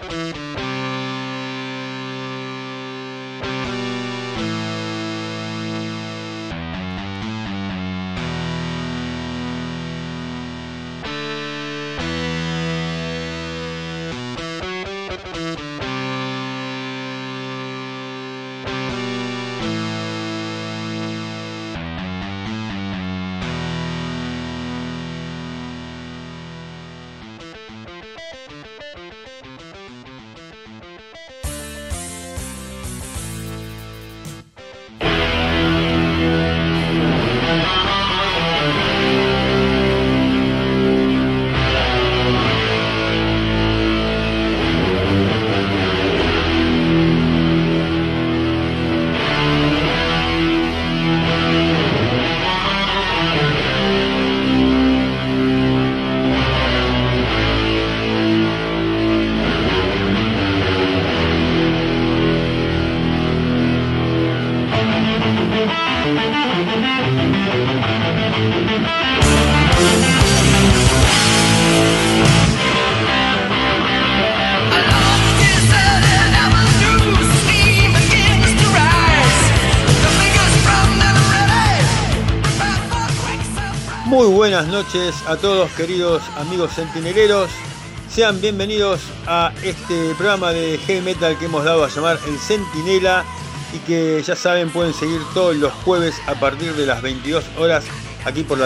Muy buenas noches a todos, queridos amigos centineleros. Sean bienvenidos a este programa de heavy metal que hemos dado a llamar El Centinela y que ya saben pueden seguir todos los jueves a partir de las 22 horas aquí por la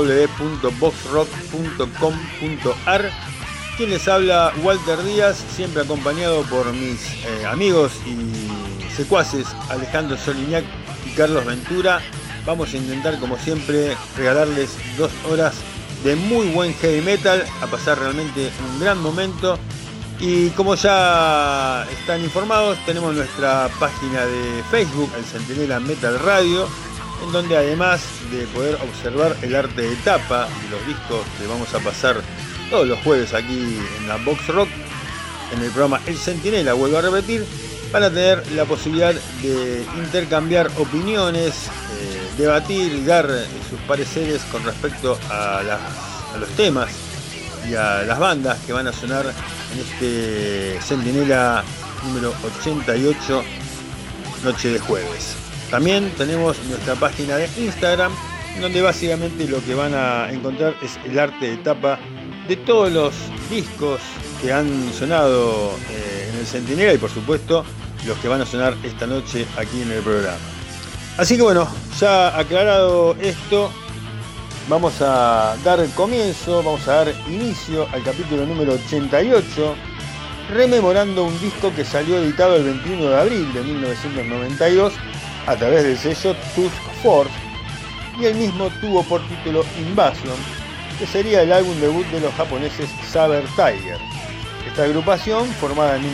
www.boxrock.com.ar. Quien les habla, Walter Díaz, siempre acompañado por mis amigos y secuaces Alejandro Solignac y Carlos Ventura. Vamos a intentar, como siempre, regalarles 2 horas de muy buen heavy metal, a pasar realmente un gran momento. Y como ya están informados, tenemos nuestra página de Facebook, El Centinela Metal Radio, en donde además de poder observar el arte de tapa de los discos que vamos a pasar todos los jueves aquí en la Box Rock, en el programa El Centinela, vuelvo a repetir, van a tener la posibilidad de intercambiar opiniones, debatir y dar sus pareceres con respecto a los temas y a las bandas que van a sonar en este Centinela número 88, noche de jueves. También tenemos nuestra página de Instagram, donde básicamente lo que van a encontrar es el arte de tapa de todos los discos que han sonado en el Centinela y por supuesto los que van a sonar esta noche aquí en el programa. Así que bueno, ya aclarado esto, vamos a dar comienzo, vamos a dar inicio al capítulo número 88, rememorando un disco que salió editado el 21 de abril de 1992 a través del sello Tusk Force, y el mismo tuvo por título Invasion, que sería el álbum debut de los japoneses Saber Tiger. Esta agrupación, formada en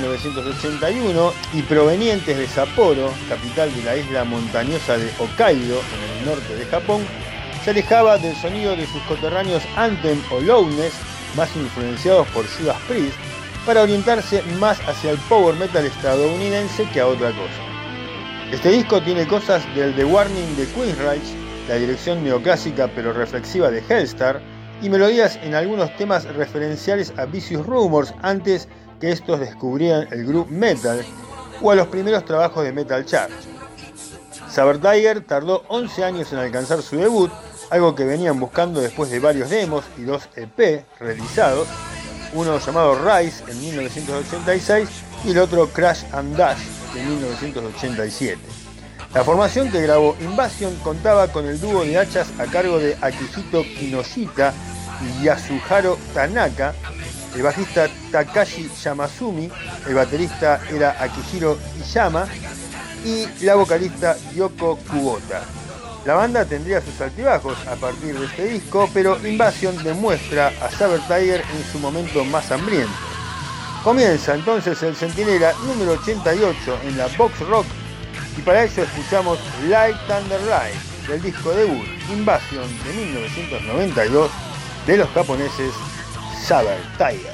1981 y provenientes de Sapporo, capital de la isla montañosa de Hokkaido, en el norte de Japón, se alejaba del sonido de sus coterráneos Anthem o Loudness, más influenciados por Judas Priest, para orientarse más hacia el power metal estadounidense que a otra cosa. Este disco tiene cosas del The Warning de Queensryche, la dirección neoclásica pero reflexiva de Hellstar, y melodías en algunos temas referenciales a Vicious Rumors antes que estos descubrieran el groove metal o a los primeros trabajos de Metal Church. Saber Tiger tardó 11 años en alcanzar su debut, algo que venían buscando después de varios demos y 2 EP realizados, uno llamado Rise en 1986 y el otro Crash and Dash en 1987. La formación que grabó Invasion contaba con el dúo de hachas a cargo de Akihito Kinoshita y Yasuhiro Tanaka, el bajista Takashi Yamasumi, el baterista era Akihiro Iyama y la vocalista Yoko Kubota. La banda tendría sus altibajos a partir de este disco, pero Invasion demuestra a Saber Tiger en su momento más hambriento. Comienza entonces el Centinela número 88 en la Box Rock, y para ello escuchamos Like Thunder Light del disco debut Invasion de 1992 de los japoneses Saber Tiger.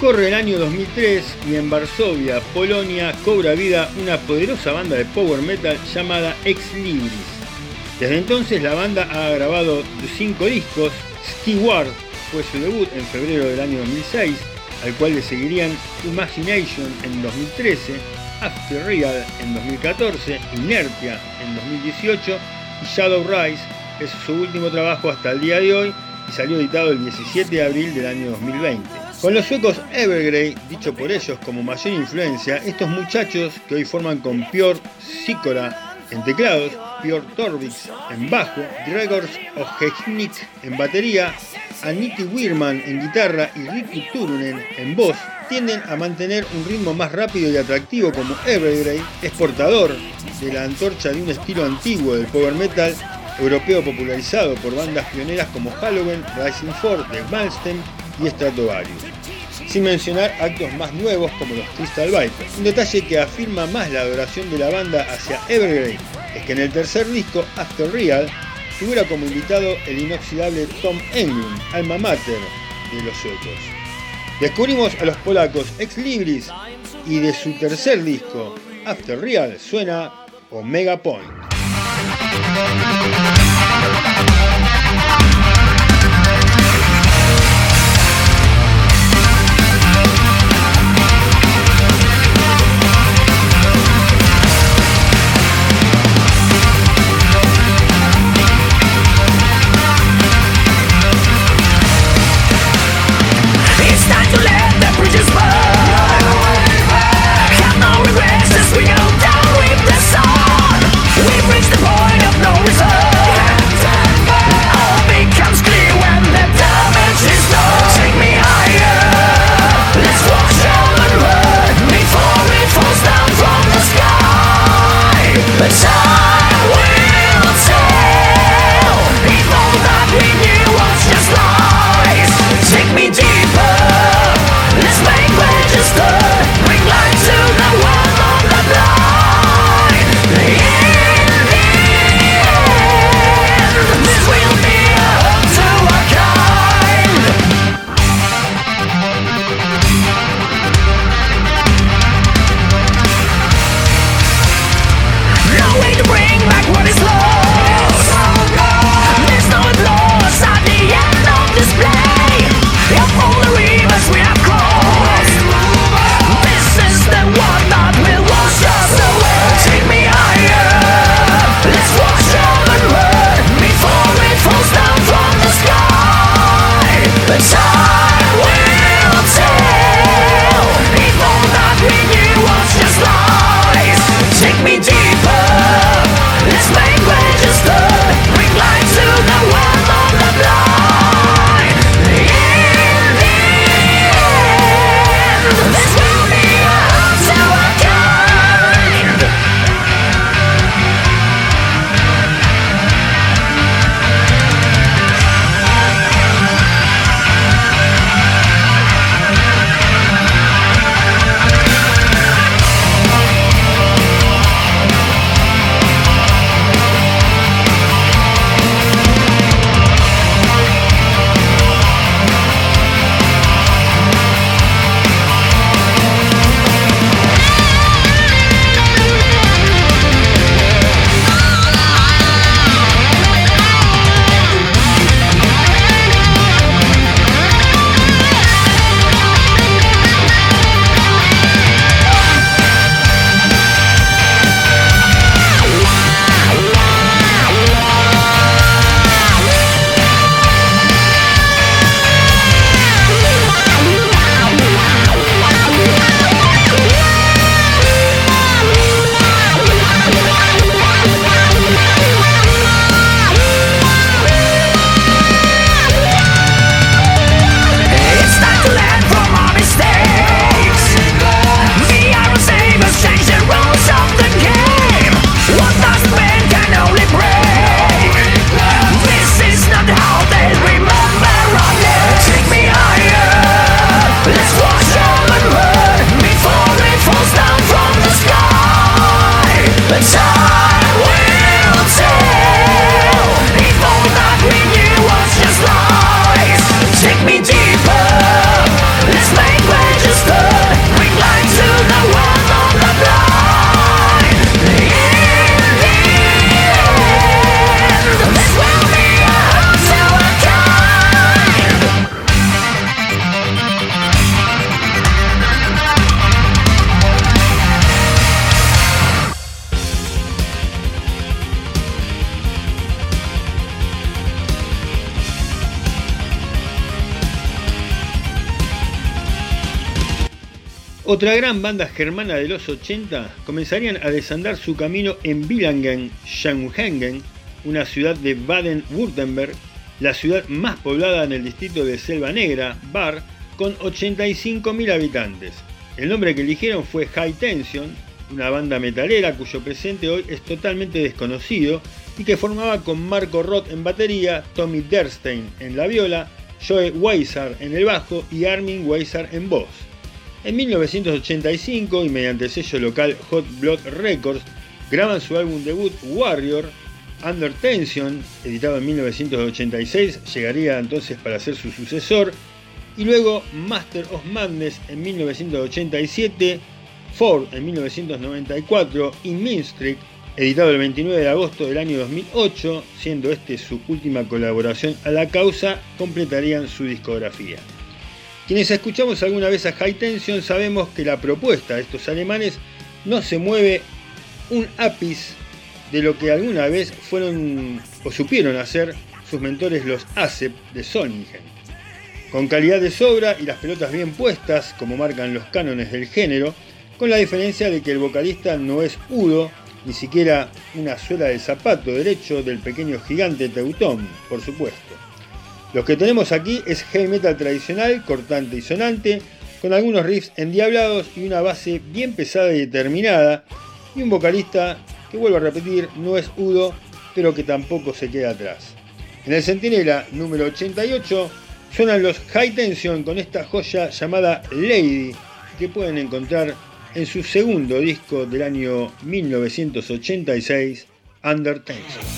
Transcurre el año 2003 y en Varsovia, Polonia, cobra vida una poderosa banda de power metal llamada Ex Libris. Desde entonces la banda ha grabado 5 discos. Steward fue su debut en febrero del año 2006, al cual le seguirían Imagination en 2013, After Real en 2014, Inertia en 2018 y Shadow Rise es su último trabajo hasta el día de hoy y salió editado el 17 de abril del año 2020. Con los suecos Evergrey, dicho por ellos como mayor influencia, estos muchachos que hoy forman con Björn Sikora en teclados, Björn Torviks en bajo, Gregors Ojejnik en batería, Antti Wirman en guitarra y Ricky Turunen en voz, tienden a mantener un ritmo más rápido y atractivo como Evergrey es portador de la antorcha de un estilo antiguo del power metal europeo popularizado por bandas pioneras como Halloween, Rising Force, The Malmsteen y Stratovarius. Sin mencionar actos más nuevos como los Crystal Vipers. Un detalle que afirma más la adoración de la banda hacia Evergrey es que en el tercer disco, After Real, figura como invitado el inoxidable Tom Englund, alma mater de los suecos. Descubrimos a los polacos Ex Libris y de su tercer disco, After Real, suena Omega Point. We reach the point of no return. Otra gran banda germana de los 80 comenzarían a desandar su camino en Villingen-Schwenningen, una ciudad de Baden-Württemberg, la ciudad más poblada en el distrito de Selva Negra, Bar, con 85.000 habitantes. El nombre que eligieron fue High Tension, una banda metalera cuyo presente hoy es totalmente desconocido y que formaba con Marco Roth en batería, Tommy Derstein en la viola, Joe Weisar en el bajo y Armin Weisar en voz. En 1985, y mediante el sello local Hot Blood Records, graban su álbum debut Warrior. Under Tension, editado en 1986, llegaría entonces para ser su sucesor, y luego Master of Madness en 1987, Ford en 1994 y Mean Streak, editado el 29 de agosto del año 2008, siendo este su última colaboración a la causa, completarían su discografía. Quienes escuchamos alguna vez a High Tension sabemos que la propuesta de estos alemanes no se mueve un ápice de lo que alguna vez fueron o supieron hacer sus mentores los ASEP de Solingen. Con calidad de sobra y las pelotas bien puestas, como marcan los cánones del género, con la diferencia de que el vocalista no es Udo, ni siquiera una suela de zapato derecho del pequeño gigante Teutón, por supuesto. Lo que tenemos aquí es heavy metal tradicional, cortante y sonante, con algunos riffs endiablados y una base bien pesada y determinada, y un vocalista que, vuelvo a repetir, no es Udo, pero que tampoco se queda atrás. En el Centinela número 88 suenan los High Tension con esta joya llamada Lady, que pueden encontrar en su segundo disco del año 1986, Under Tension.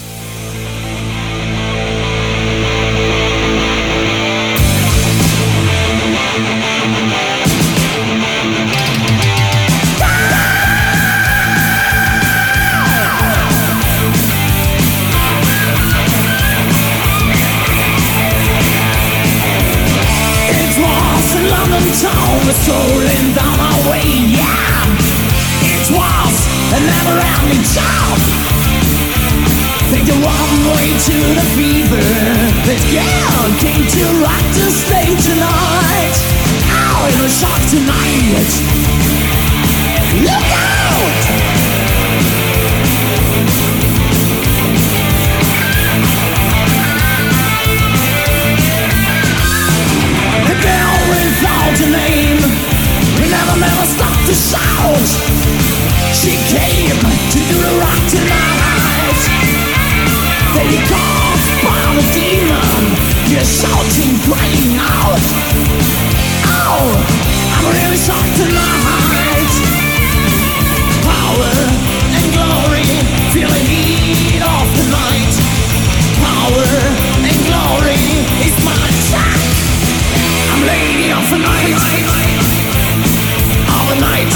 Town was strolling down our way, yeah. It was a never-ending job. Take the one way to the fever. This girl came to rock the stage tonight. Oh, it was shock tonight. Look out! Without a name, we never stopped to shout. She came to do the rock tonight. They called by the demon, you're shouting, crying out. Oh, I'm really shocked tonight. Power and glory, feel the heat of the night. Power and glory is my track. I'm lady of the night, of the night.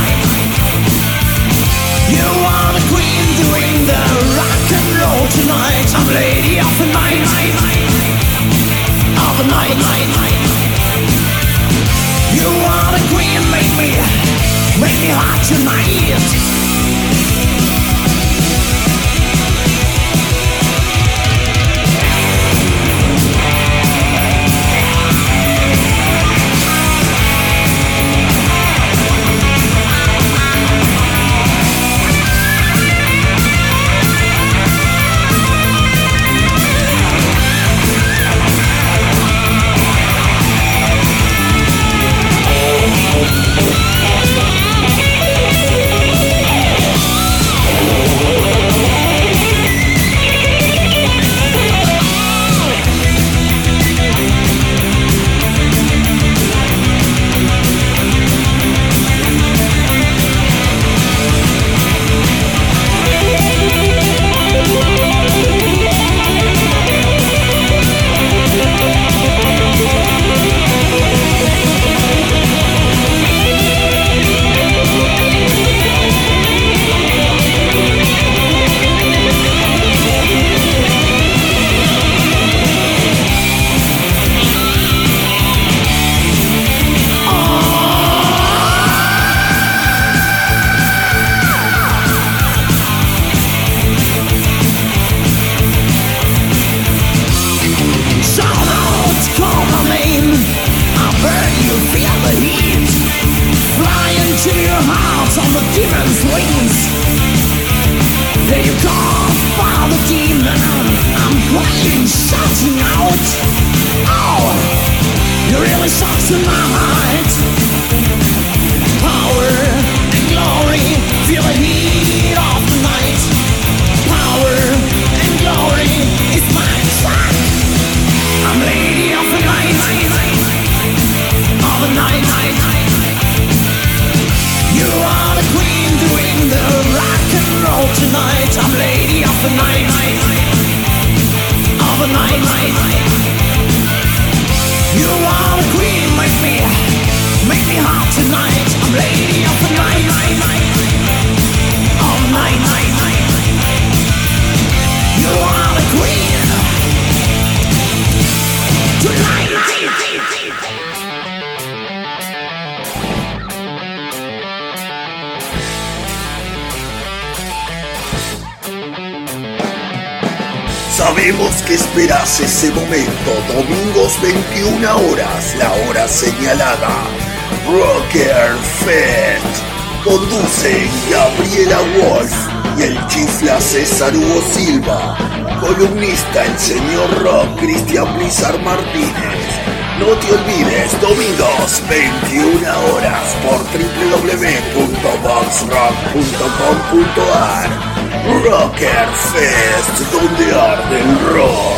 You are the queen doing the rock and roll tonight. I'm lady of the night, of the night. You are the queen, make me hot tonight. tonight. Power and glory, feel the heat of the night. Power and glory is my track. I'm lady of the night, of the night. You are the queen doing the rock and roll tonight. I'm lady of the night, of the night. You are the queen, make me hot tonight. I'm lady of the night, of the night. You are the queen tonight. Sabemos que esperas ese momento, domingos 21 horas, la hora señalada. Rocker Fest. Conducen Gabriela Wolf y el chifla César Hugo Silva. Columnista el señor Rock Cristian Blizzard Martínez. No te olvides, domingos 21 horas por www.boxrock.com.ar. Rocker Fest, donde arde el rock.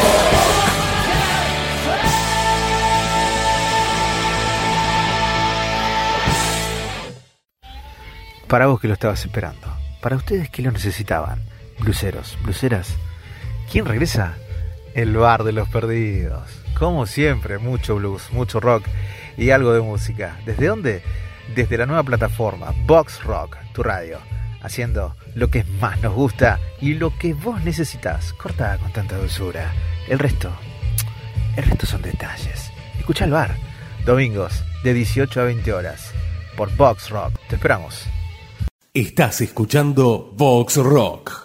Para vos que lo estabas esperando, para ustedes que lo necesitaban, bluseros, bluseras, ¿quién regresa? El Bar de los Perdidos. Como siempre, mucho blues, mucho rock y algo de música. ¿Desde dónde? Desde la nueva plataforma Box Rock, tu radio, haciendo lo que más nos gusta y lo que vos necesitas, cortada con tanta dulzura. El resto son detalles. Escucha el bar, domingos de 18 a 20 horas, por Box Rock. Te esperamos. Estás escuchando Box Rock.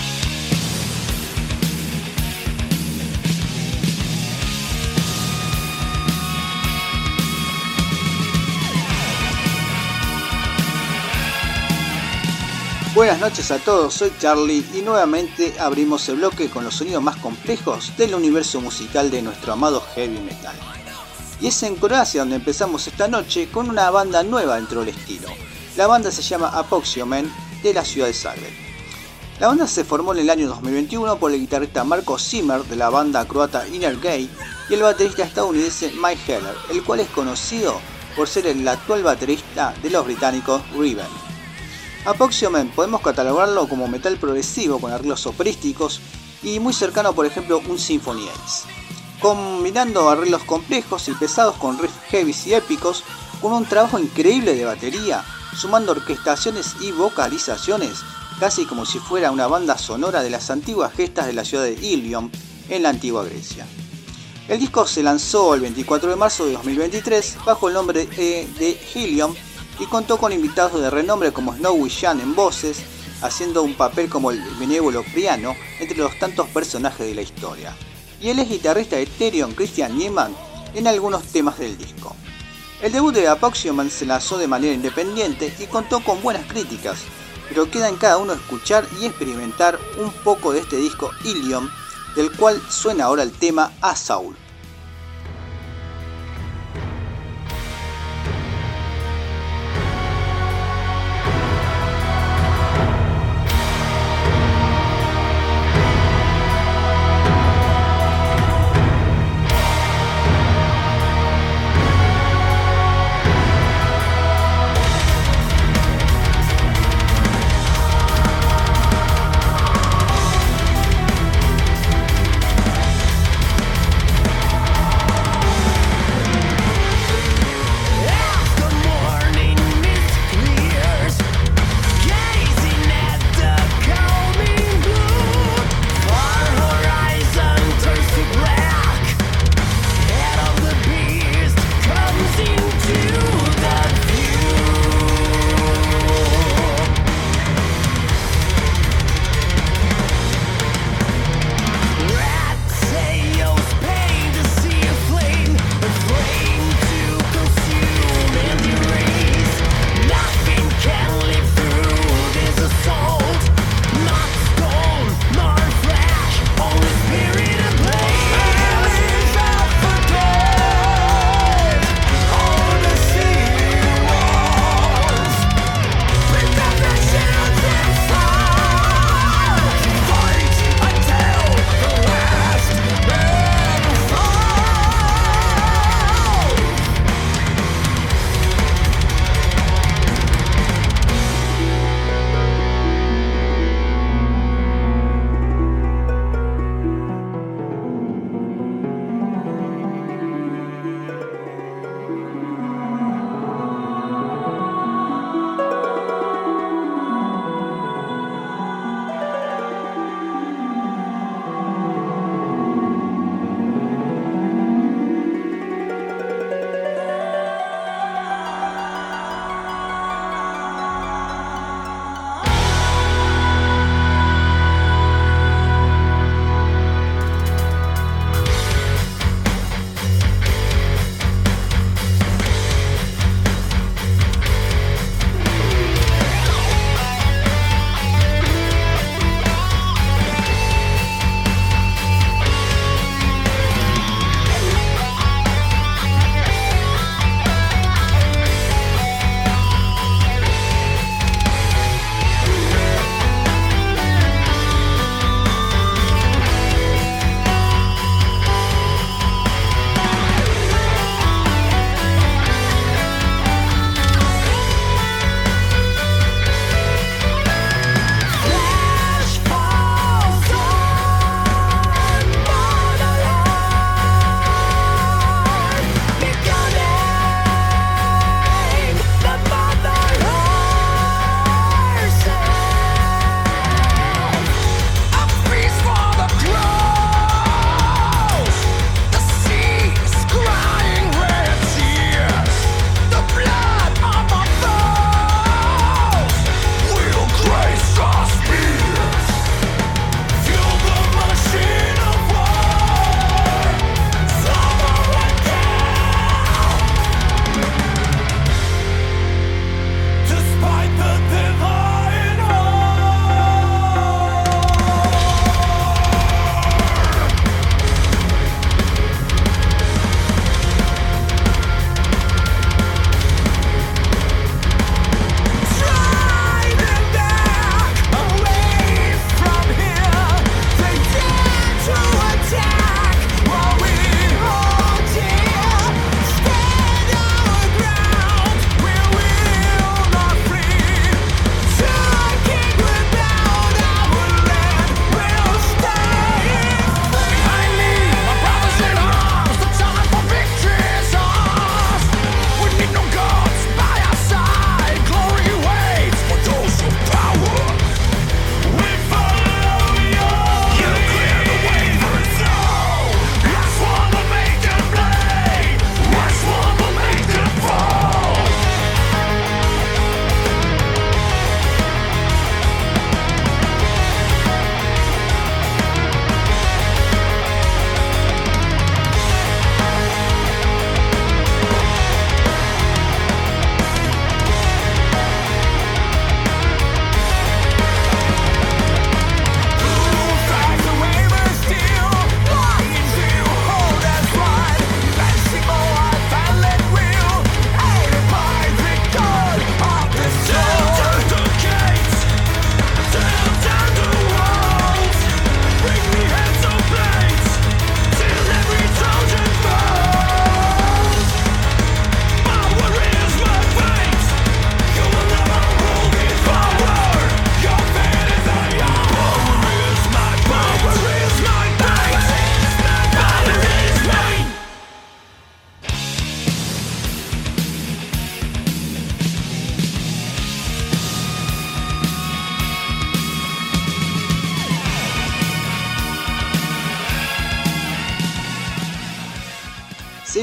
Buenas noches a todos, soy Charlie y nuevamente abrimos el bloque con los sonidos más complejos del universo musical de nuestro amado heavy metal. Y es en Croacia donde empezamos esta noche con una banda nueva dentro del estilo. La banda se llama Apoxiomen, de la ciudad de Zagreb. La banda se formó en el año 2021 por el guitarrista Marko Zimmer de la banda croata Inner Gay y el baterista estadounidense Mike Heller, el cual es conocido por ser el actual baterista de los británicos Riven. Apoxiomen podemos catalogarlo como metal progresivo con arreglos operísticos y muy cercano, por ejemplo, un Symphony X, combinando arreglos complejos y pesados con riffs heavy y épicos, con un trabajo increíble de batería, sumando orquestaciones y vocalizaciones, casi como si fuera una banda sonora de las antiguas gestas de la ciudad de Ilion en la antigua Grecia. El disco se lanzó el 24 de marzo de 2023 bajo el nombre de Ilion y contó con invitados de renombre como Snowy Jan en voces, haciendo un papel como el benévolo Priano entre los tantos personajes de la historia. Y él es guitarrista de Therion Christian Niemann en algunos temas del disco. El debut de Apoxiomen se lanzó de manera independiente y contó con buenas críticas, pero queda en cada uno escuchar y experimentar un poco de este disco Ilion, del cual suena ahora el tema A Saul.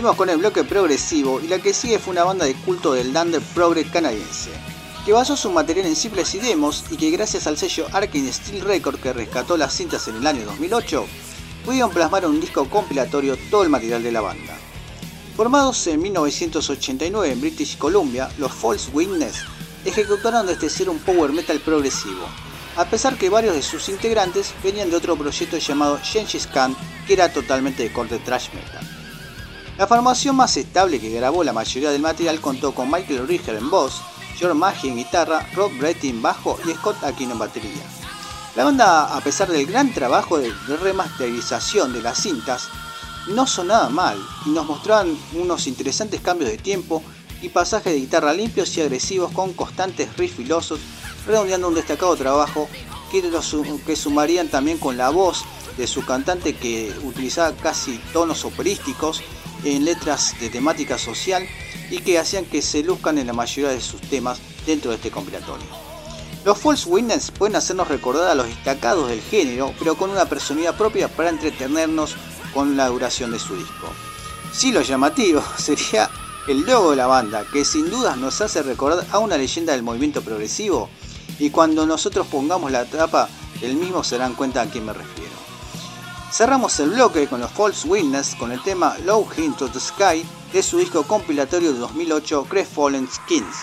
Seguimos con el bloque progresivo y la que sigue fue una banda de culto del Dunder Progre canadiense, que basó su material en simples y demos y que gracias al sello Arcane Steel Record que rescató las cintas en el año 2008, pudieron plasmar en un disco compilatorio todo el material de la banda. Formados en 1989 en British Columbia, los False Witness ejecutaron desde cero un power metal progresivo, a pesar que varios de sus integrantes venían de otro proyecto llamado Gengis Khan, que era totalmente de corte thrash metal. La formación más estable que grabó la mayoría del material contó con Michael Rieger en voz, George Maggi en guitarra, Rob Brett en bajo y Scott Aquino en batería. La banda, a pesar del gran trabajo de remasterización de las cintas, no sonaba mal y nos mostraban unos interesantes cambios de tiempo y pasajes de guitarra limpios y agresivos con constantes riffs filosos, redondeando un destacado trabajo que sumarían también con la voz de su cantante, que utilizaba casi tonos operísticos en letras de temática social y que hacían que se luzcan en la mayoría de sus temas dentro de este compilatorio. Los False Witness pueden hacernos recordar a los destacados del género, pero con una personalidad propia para entretenernos con la duración de su disco. Sí, lo llamativo sería el logo de la banda, que sin dudas nos hace recordar a una leyenda del movimiento progresivo, y cuando nosotros pongamos la tapa del mismo se darán cuenta a quién me refiero. Cerramos el bloque con los False Witness con el tema Low Into the Sky de su disco compilatorio de 2008 Crestfallen Kings.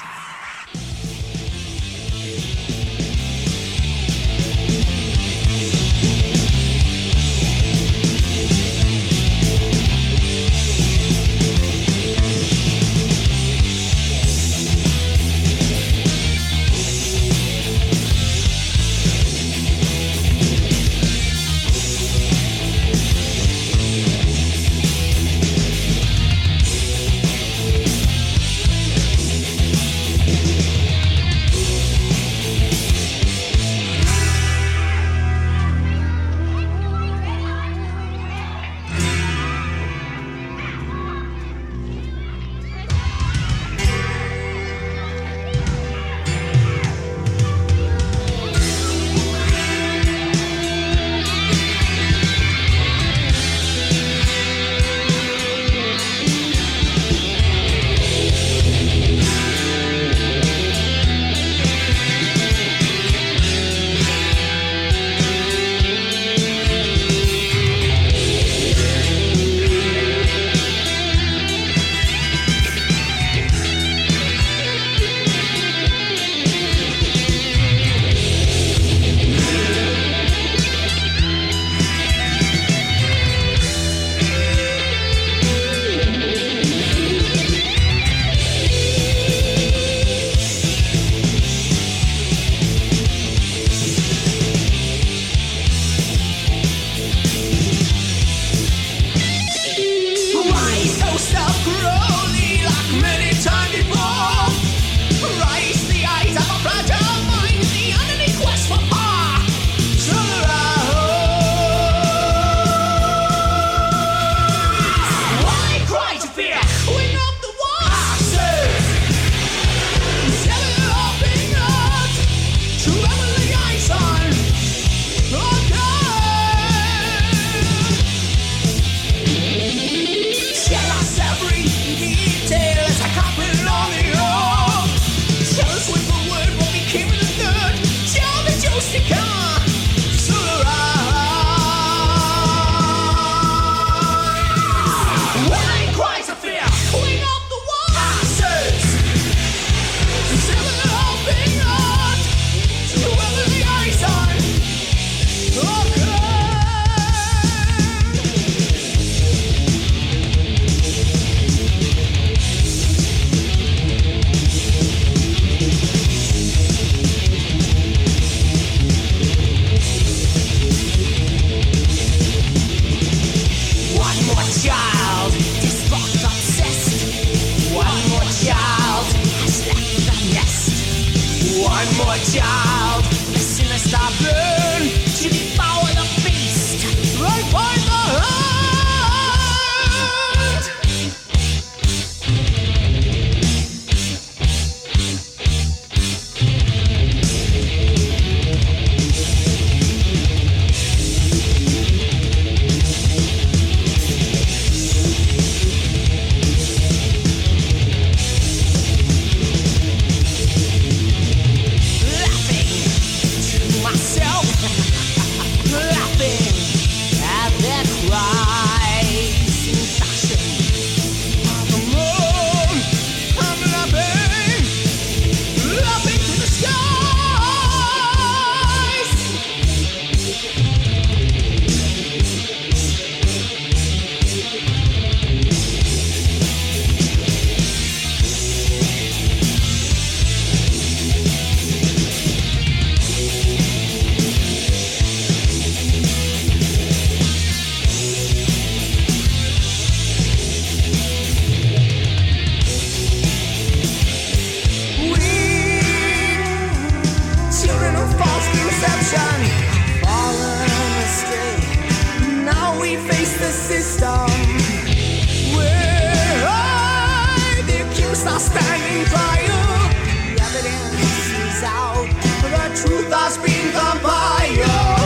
burning fire. The evidence is out, the truth has been compiled.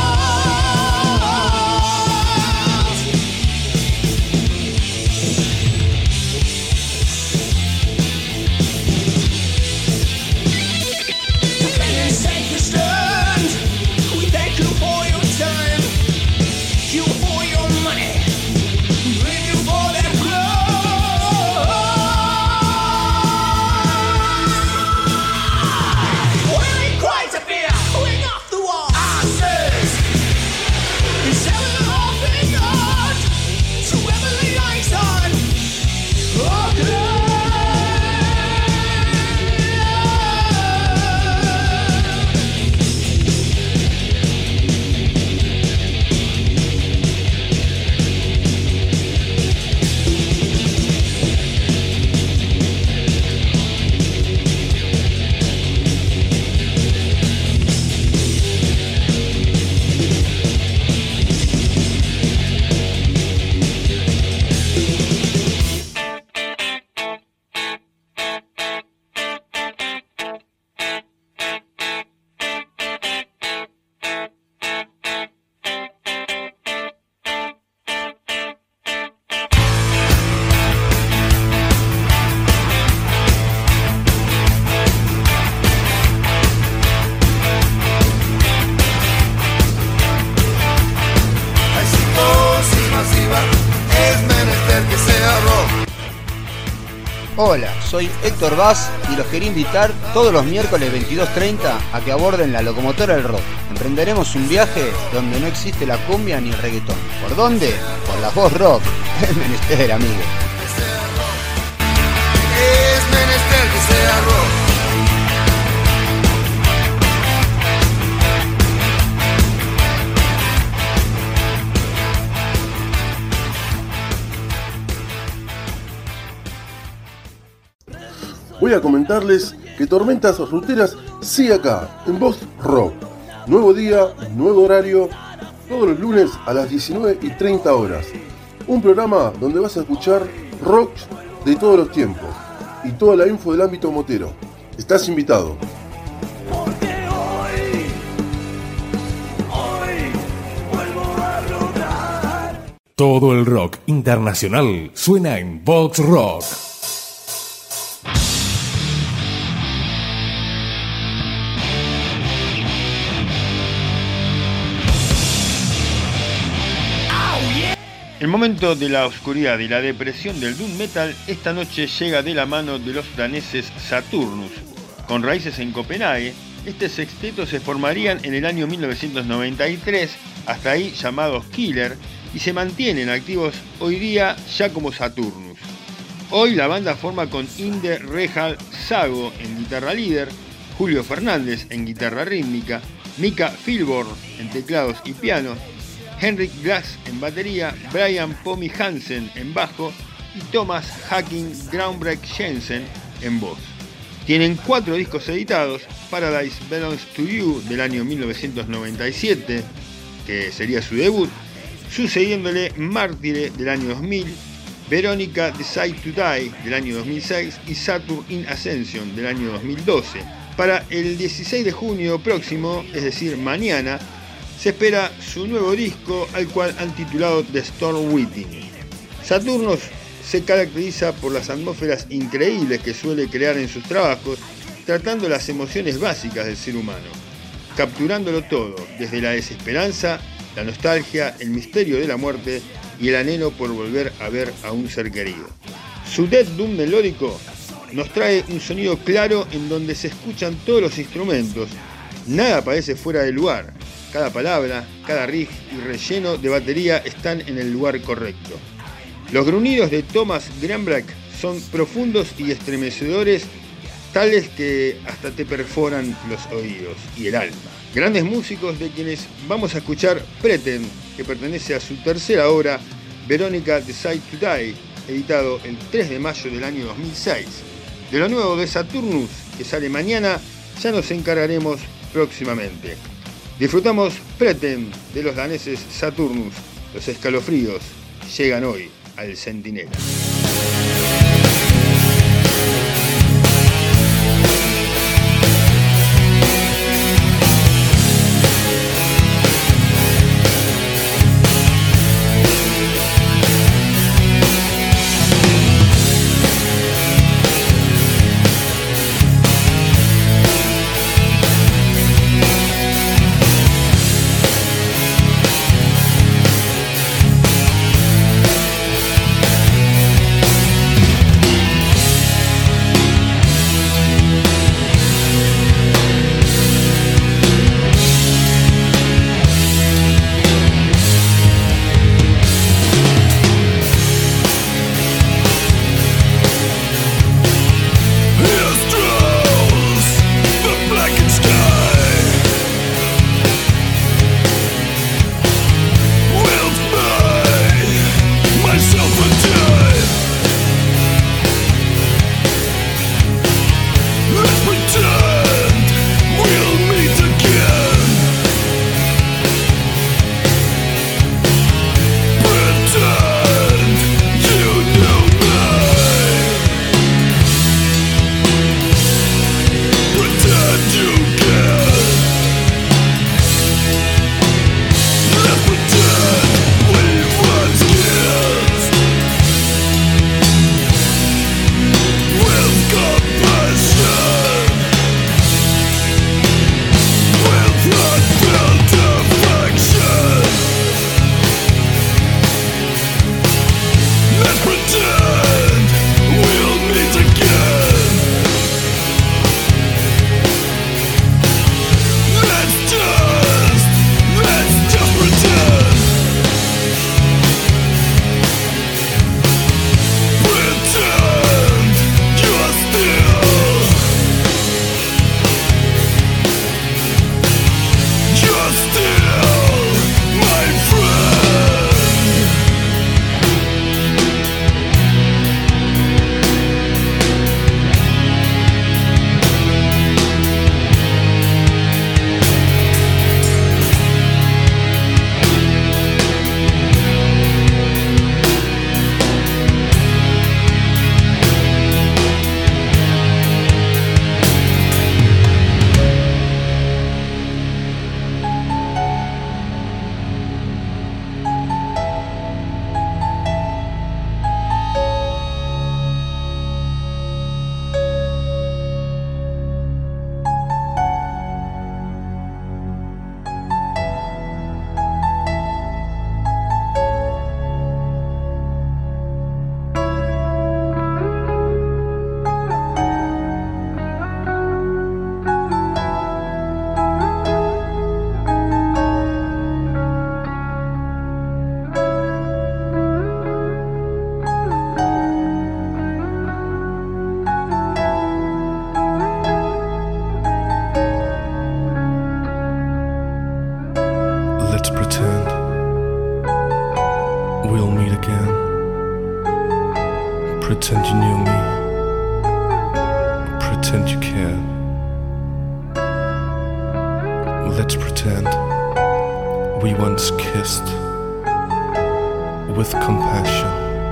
Hola, soy Héctor Vaz y los quería invitar todos los miércoles 22:30 a que aborden la locomotora del rock. Emprenderemos un viaje donde no existe la cumbia ni el reggaetón. ¿Por dónde? Por la voz rock. Es menester, amigo. Es menester que sea rock. Voy a comentarles que Tormentas Ruteras sigue acá, en Vox Rock. Nuevo día, nuevo horario, todos los lunes a las 19:30 horas. Un programa donde vas a escuchar rock de todos los tiempos y toda la info del ámbito motero. Estás invitado. Todo el rock internacional suena en Vox Rock. El momento de la oscuridad y la depresión del doom metal esta noche llega de la mano de los daneses Saturnus. Con raíces en Copenhague, este sexteto se formarían en el año 1993, hasta ahí llamados Killer, y se mantienen activos hoy día ya como Saturnus. Hoy la banda forma con Inde Rejal Sago en guitarra líder, Julio Fernández en guitarra rítmica, Mika Filborn en teclados y piano, Henrik Glass en batería, Brian Pomi Hansen en bajo y Thomas Hacking Groundbreak Jensen en voz. Tienen 4 discos editados: Paradise Belongs to You del año 1997, que sería su debut, sucediéndole Mártire del año 2000, Veronica Decide to Die del año 2006 y Saturn in Ascension del año 2012. Para el 16 de junio próximo, es decir, mañana, se espera su nuevo disco, al cual han titulado The Storm Within. Saturnus se caracteriza por las atmósferas increíbles que suele crear en sus trabajos, tratando las emociones básicas del ser humano, capturándolo todo, desde la desesperanza, la nostalgia, el misterio de la muerte y el anhelo por volver a ver a un ser querido. Su death doom melódico nos trae un sonido claro en donde se escuchan todos los instrumentos, nada parece fuera de lugar. Cada palabra, cada riff y relleno de batería están en el lugar correcto. Los gruñidos de Thomas Groundbreak son profundos y estremecedores, tales que hasta te perforan los oídos y el alma. Grandes músicos de quienes vamos a escuchar Pretend, que pertenece a su tercera obra, Veronica Decide to Die, editado el 3 de mayo del año 2006. De lo nuevo de Saturnus, que sale mañana, ya nos encargaremos próximamente. Disfrutamos Pretend de los daneses Saturnus. Los escalofríos llegan hoy al Centinela. Pretend you knew me. Pretend you care. Let's pretend we once kissed with compassion.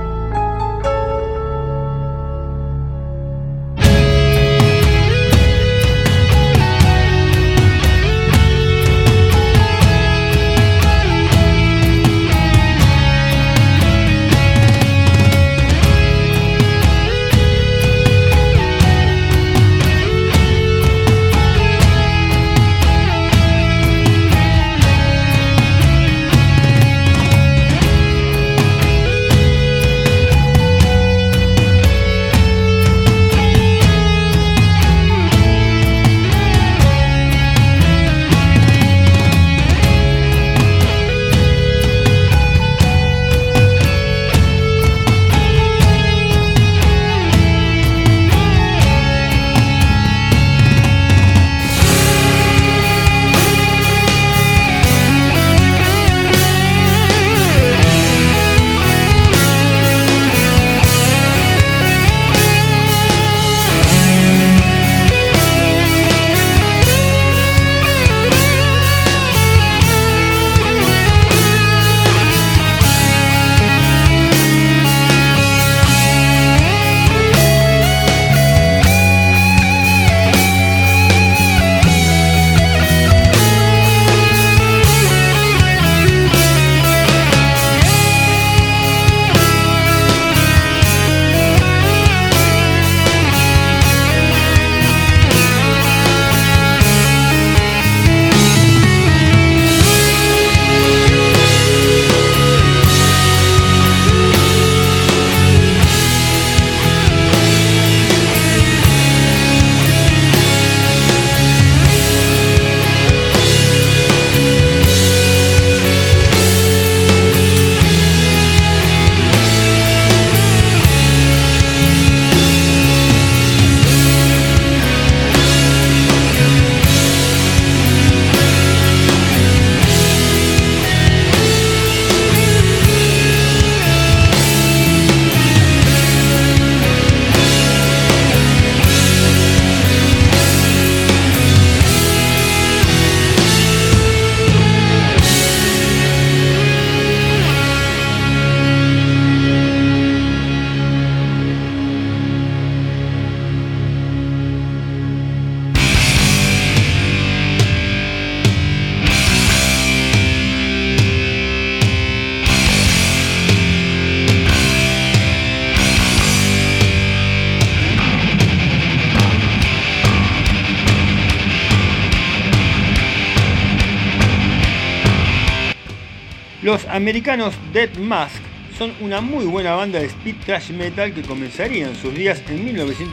Los americanos Dead Mask son una muy buena banda de speed thrash metal que comenzarían sus días en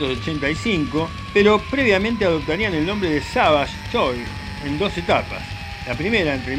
1985, pero previamente adoptarían el nombre de Savage Choice en dos etapas. La primera entre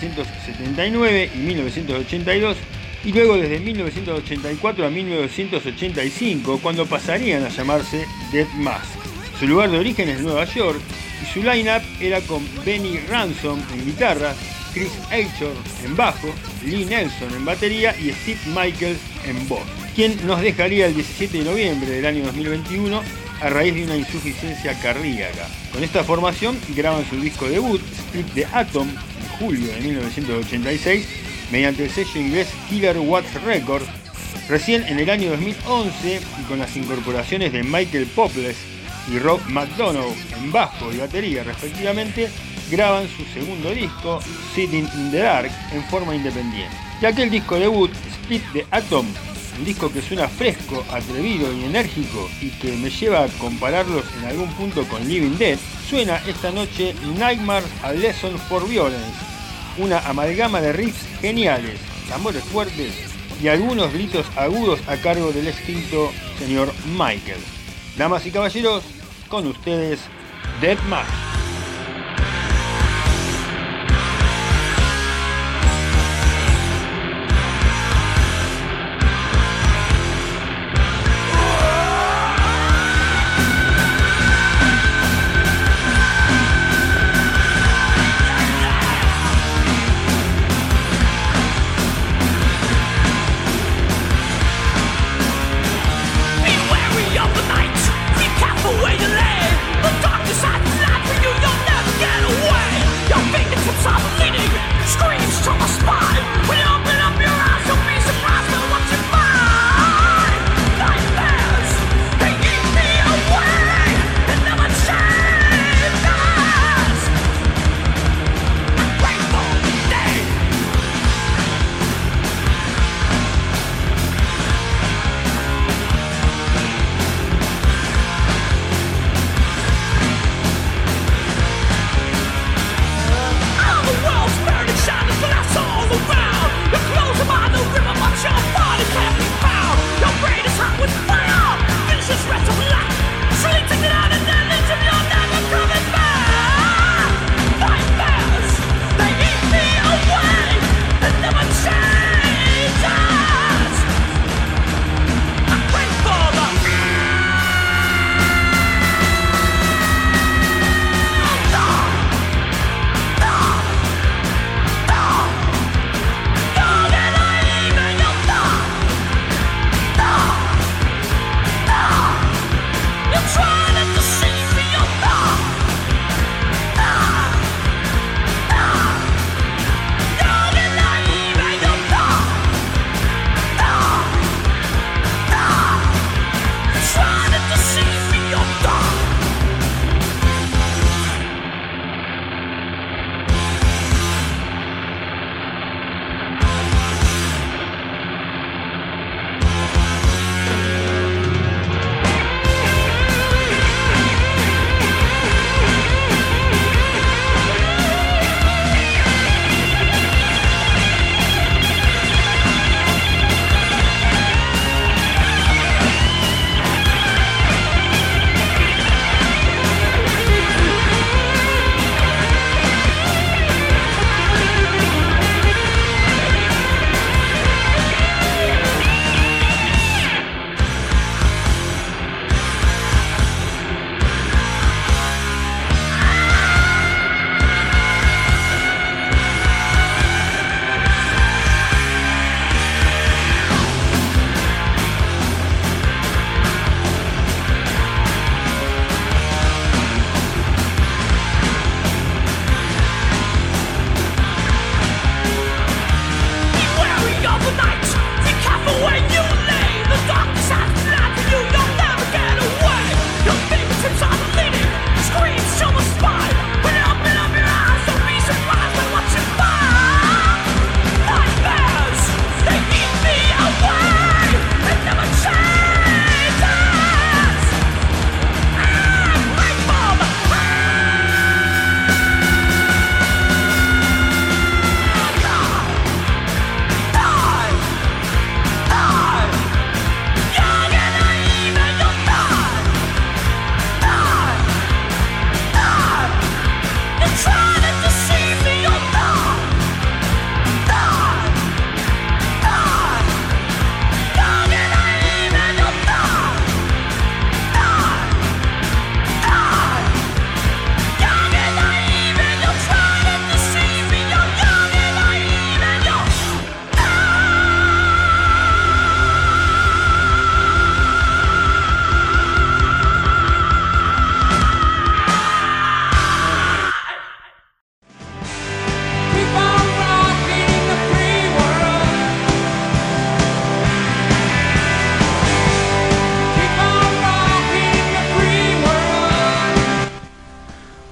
1979 y 1982 y luego desde 1984 a 1985, cuando pasarían a llamarse Dead Mask. Su lugar de origen es Nueva York y su line-up era con Benny Ransom en guitarra, Chris Aichor en bajo, Lee Nelson en batería y Steve Michaels en voz, quien nos dejaría el 17 de noviembre del año 2021 a raíz de una insuficiencia cardíaca. Con esta formación graban su disco debut, Split the Atom, en julio de 1986, mediante el sello inglés Killer Watts Records. Recién en el año 2011, y con las incorporaciones de Michael Popless y Rob McDonough en bajo y batería respectivamente, graban su segundo disco, Sitting in the Dark, en forma independiente. Y aquel disco debut, Split the Atom, un disco que suena fresco, atrevido y enérgico y que me lleva a compararlos en algún punto con Living Dead, suena esta noche Nightmare: A Lesson for Violence, una amalgama de riffs geniales, tambores fuertes y algunos gritos agudos a cargo del extinto señor Michael. Damas y caballeros, con ustedes, Dead Mask. Be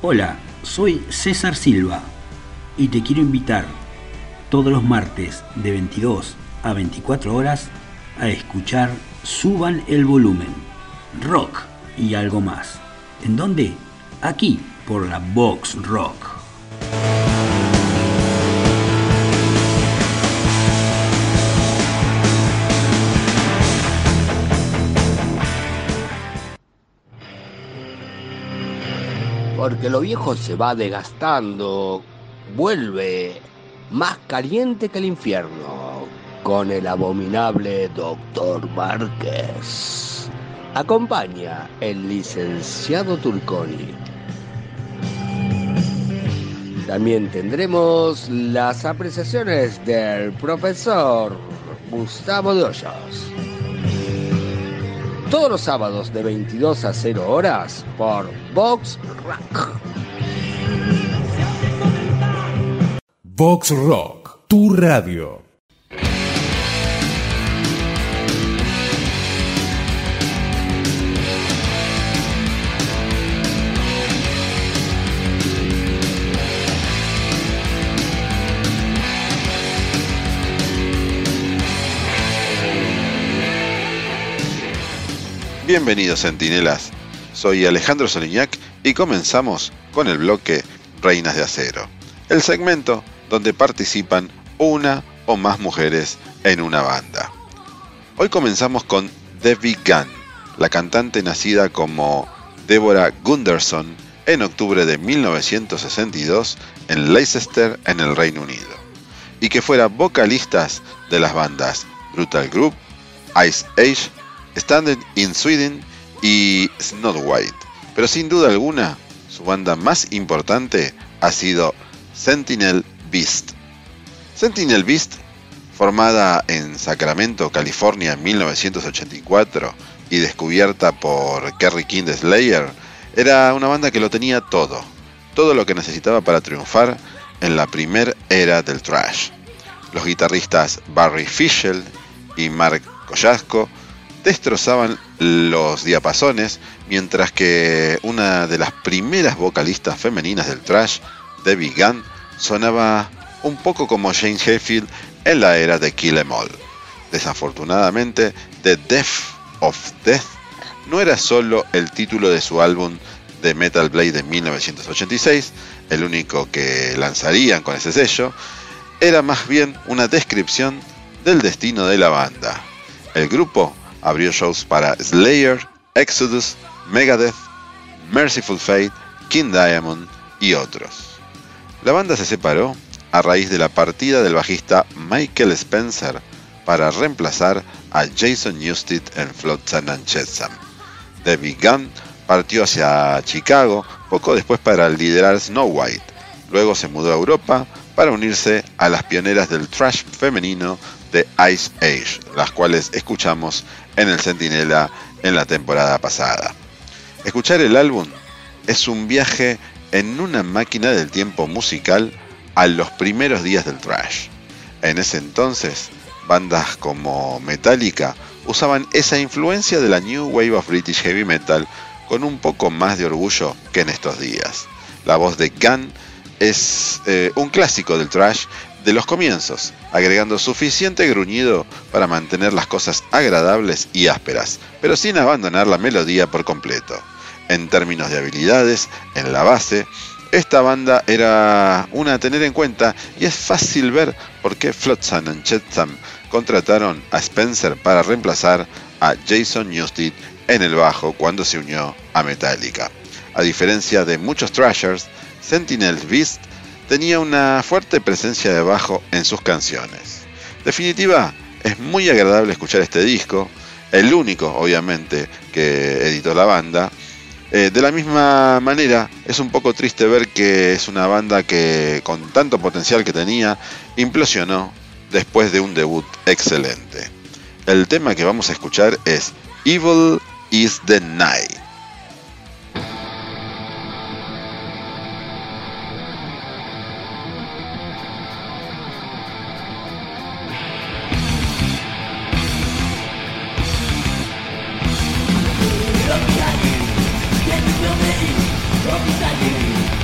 Hola, soy César Silva y te quiero invitar todos los martes de 22 a 24 horas a escuchar Suban el Volumen, rock y algo más. ¿En dónde? Aquí, por la Vox Rock. Porque lo viejo se va desgastando, vuelve más caliente que el infierno, con el abominable Dr. Márquez. Acompaña el licenciado Turconi. También tendremos las apreciaciones del profesor Gustavo de Hoyos. Todos los sábados de 22 a 0 horas por Vox Rock. Vox Rock, tu radio. Bienvenidos centinelas, soy Alejandro Soliñac y comenzamos con el bloque Reinas de Acero, el segmento donde participan una o más mujeres en una banda. Hoy comenzamos con Debbie Gunn, la cantante nacida como Deborah Gunderson en octubre de 1962 en Leicester, en el Reino Unido, y que fuera vocalista de las bandas Brutal Group, Ice Age, Standing in Sweden y Snow White, pero sin duda alguna su banda más importante ha sido Sentinel Beast. Sentinel Beast, formada en Sacramento, California en 1984 y descubierta por Kerry King de Slayer, era una banda que lo tenía todo lo que necesitaba para triunfar en la primer era del thrash. Los guitarristas Barry Fischel y Mark Kojasko destrozaban los diapasones, mientras que una de las primeras vocalistas femeninas del thrash, Debbie Gunn, sonaba un poco como Jane Hetfield en la era de Kill 'Em All. Desafortunadamente, The Death of Death no era solo el título de su álbum de Metal Blade de 1986, el único que lanzarían con ese sello, era más bien una descripción del destino de la banda. El grupo abrió shows para Slayer, Exodus, Megadeth, Merciful Fate, King Diamond y otros. La banda se separó a raíz de la partida del bajista Michael Spencer para reemplazar a Jason Newsted en Flotsam and Jetsam. Debbie Gunn partió hacia Chicago poco después para liderar Snow White. Luego se mudó a Europa para unirse a las pioneras del thrash femenino de Ice Age, las cuales escuchamos en el Centinela en la temporada pasada. Escuchar el álbum es un viaje en una máquina del tiempo musical a los primeros días del thrash. En ese entonces, bandas como Metallica usaban esa influencia de la New Wave of British Heavy Metal con un poco más de orgullo que en estos días. La voz de Gunn es un clásico del thrash de los comienzos, agregando suficiente gruñido para mantener las cosas agradables y ásperas, pero sin abandonar la melodía por completo. En términos de habilidades, en la base, esta banda era una a tener en cuenta y es fácil ver por qué Flotsam and Jetsam contrataron a Spencer para reemplazar a Jason Newsted en el bajo cuando se unió a Metallica. A diferencia de muchos thrashers, Sentinel Beast tenía una fuerte presencia de bajo en sus canciones. En definitiva, es muy agradable escuchar este disco, el único, obviamente, que editó la banda. De la misma manera, es un poco triste ver que es una banda que, con tanto potencial que tenía, implosionó después de un debut excelente. El tema que vamos a escuchar es Evil is the Night. Look at me, get to me, look at me.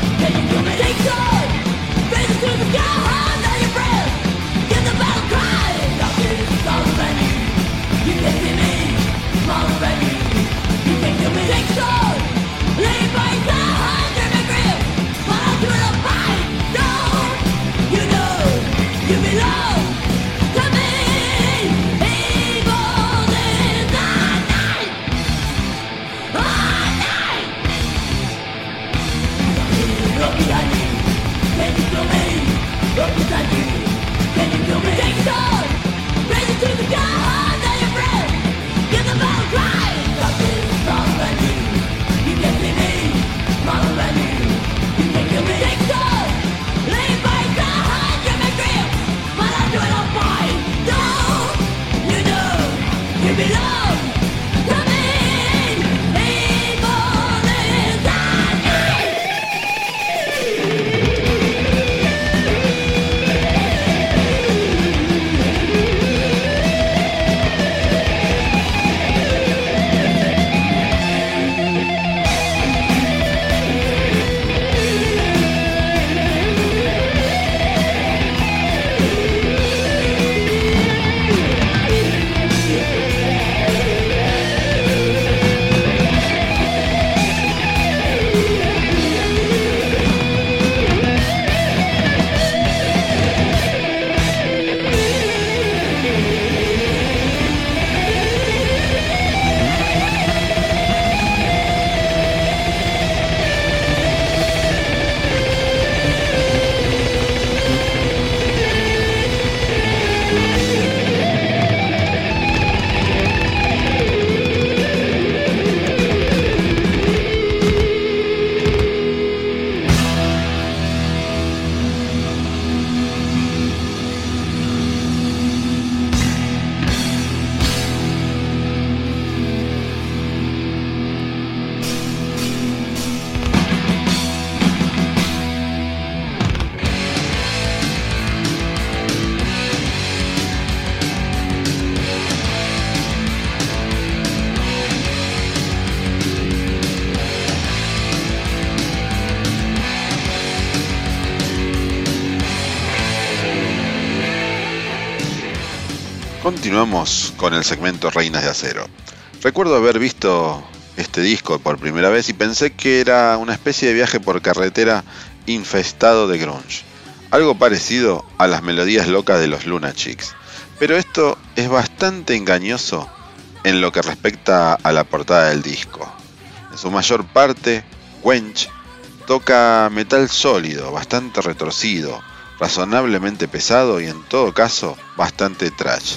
Continuamos con el segmento Reinas de Acero. Recuerdo haber visto este disco por primera vez y pensé que era una especie de viaje por carretera infestado de grunge, algo parecido a las melodías locas de los Lunatics, pero esto es bastante engañoso en lo que respecta a la portada del disco. En su mayor parte, Wench toca metal sólido, bastante retorcido, razonablemente pesado y en todo caso bastante trash.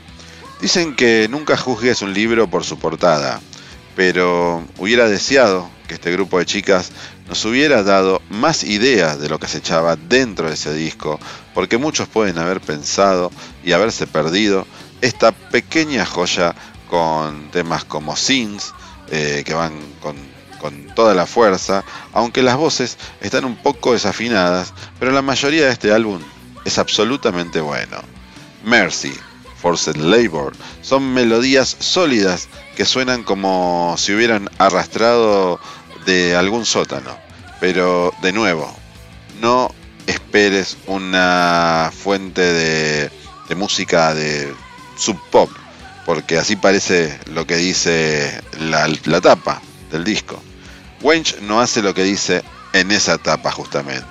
Dicen que nunca juzgues un libro por su portada, pero hubiera deseado que este grupo de chicas nos hubiera dado más ideas de lo que se echaba dentro de ese disco, porque muchos pueden haber pensado y haberse perdido esta pequeña joya con temas como Sins, que van con toda la fuerza, aunque las voces están un poco desafinadas, pero la mayoría de este álbum es absolutamente bueno. Mercy, Forced Labor, son melodías sólidas que suenan como si hubieran arrastrado de algún sótano, pero de nuevo, no esperes una fuente de música de sub pop, porque así parece lo que dice la tapa del disco. Wench no hace lo que dice en esa tapa justamente.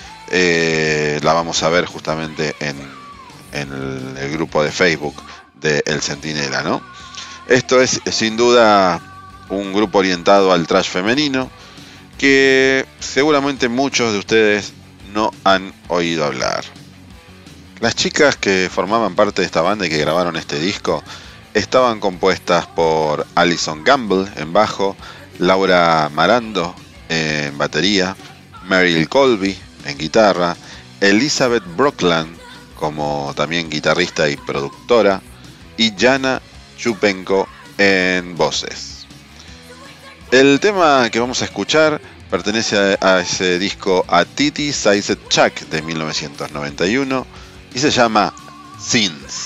La vamos a ver justamente en el grupo de Facebook de El Centinela, ¿no? Esto es sin duda un grupo orientado al thrash femenino que seguramente muchos de ustedes no han oído hablar. Las chicas que formaban parte de esta banda y que grabaron este disco estaban compuestas por Alison Gamble en bajo, Laura Marando en batería, Meryl Colby en guitarra, Elizabeth Brockland como también guitarrista y productora, y Jana Chupenko en voces. El tema que vamos a escuchar pertenece a ese disco A Titty Sized Chuck de 1991 y se llama Sins.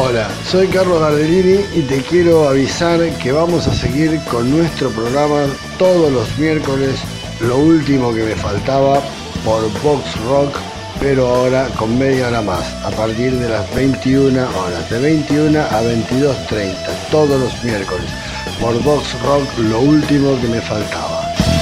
Hola, soy Carlos Gardellini y te quiero avisar que vamos a seguir con nuestro programa todos los miércoles, lo último que me faltaba, por Vox Rock, pero ahora con media hora más, a partir de las 21 horas, de 21 a 22:30, todos los miércoles, por Vox Rock, lo último que me faltaba.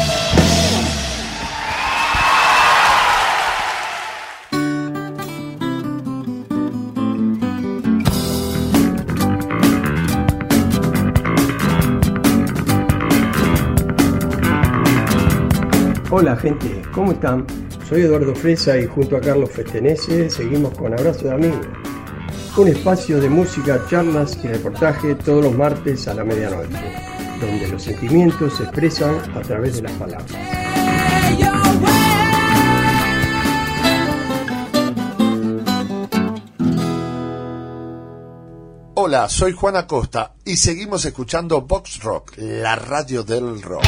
Hola gente, ¿cómo están? Soy Eduardo Fresa y junto a Carlos Festenese seguimos con Abrazo de Amigo, un espacio de música, charlas y reportaje todos los martes a la medianoche, donde los sentimientos se expresan a través de las palabras. Hola, soy Juan Acosta y seguimos escuchando Vox Rock, la radio del rock.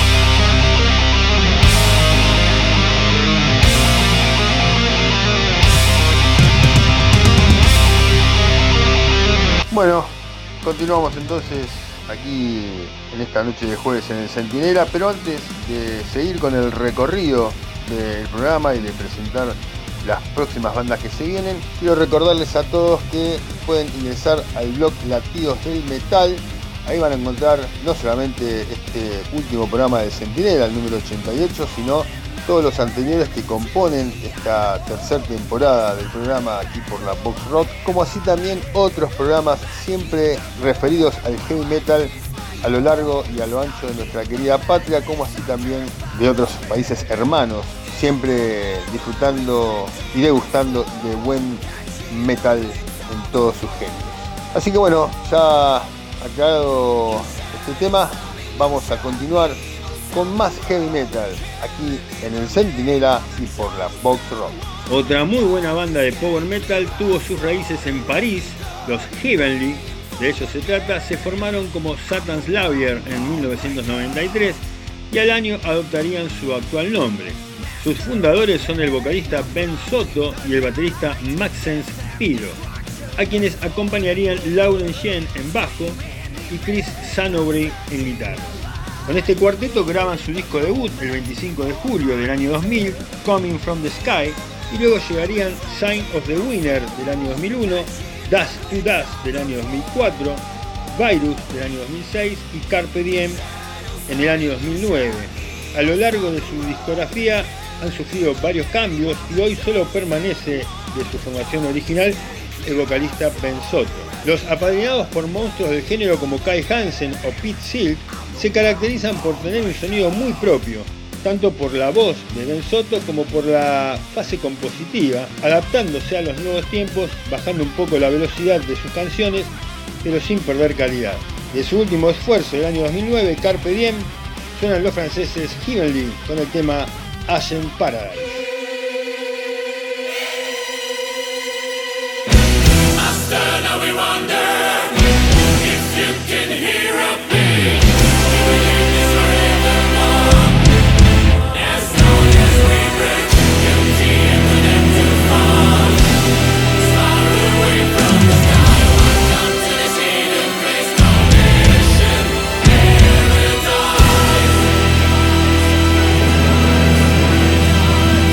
Bueno, continuamos entonces aquí en esta noche de jueves en el Centinela, pero antes de seguir con el recorrido del programa y de presentar las próximas bandas que se vienen, quiero recordarles a todos que pueden ingresar al blog Latidos del Metal. Ahí van a encontrar no solamente este último programa del Centinela, el número 88, sino todos los anteriores que componen esta tercera temporada del programa aquí por la Vox Rock, como así también otros programas siempre referidos al heavy metal a lo largo y a lo ancho de nuestra querida patria, como así también de otros países hermanos, siempre disfrutando y degustando de buen metal en todos sus géneros. Así que bueno, ya aclarado este tema, vamos a continuar con más heavy metal aquí en el Centinela y por la Vox Rock. Otra muy buena banda de power metal tuvo sus raíces en París, los Heavenly, de ellos se trata, se formaron como Satan's Lair en 1993 y al año adoptarían su actual nombre. Sus fundadores son el vocalista Ben Soto y el baterista Maxence Piro, a quienes acompañarían Lauren Shen en bajo y Chris Sanobri en guitarra. Con este cuarteto graban su disco debut el 25 de julio del año 2000, Coming from the Sky, y luego llegarían Sign of the Winner del año 2001, Dust to Dust del año 2004, Virus del año 2006 y Carpe Diem en el año 2009. A lo largo de su discografía han sufrido varios cambios y hoy solo permanece de su formación original el vocalista Ben Soto. Los apadrinados por monstruos del género como Kai Hansen o Pete Silk se caracterizan por tener un sonido muy propio, tanto por la voz de Ben Soto como por la fase compositiva, adaptándose a los nuevos tiempos, bajando un poco la velocidad de sus canciones, pero sin perder calidad. De su último esfuerzo del año 2009, Carpe Diem, suenan los franceses Heavenly con el tema Ashen Paradise. Master, now we wonder if you can hear a beat. As long as we break, guilty and condemned to fall. Far away from the sky, we'll come to this hidden place called Mission Paradise.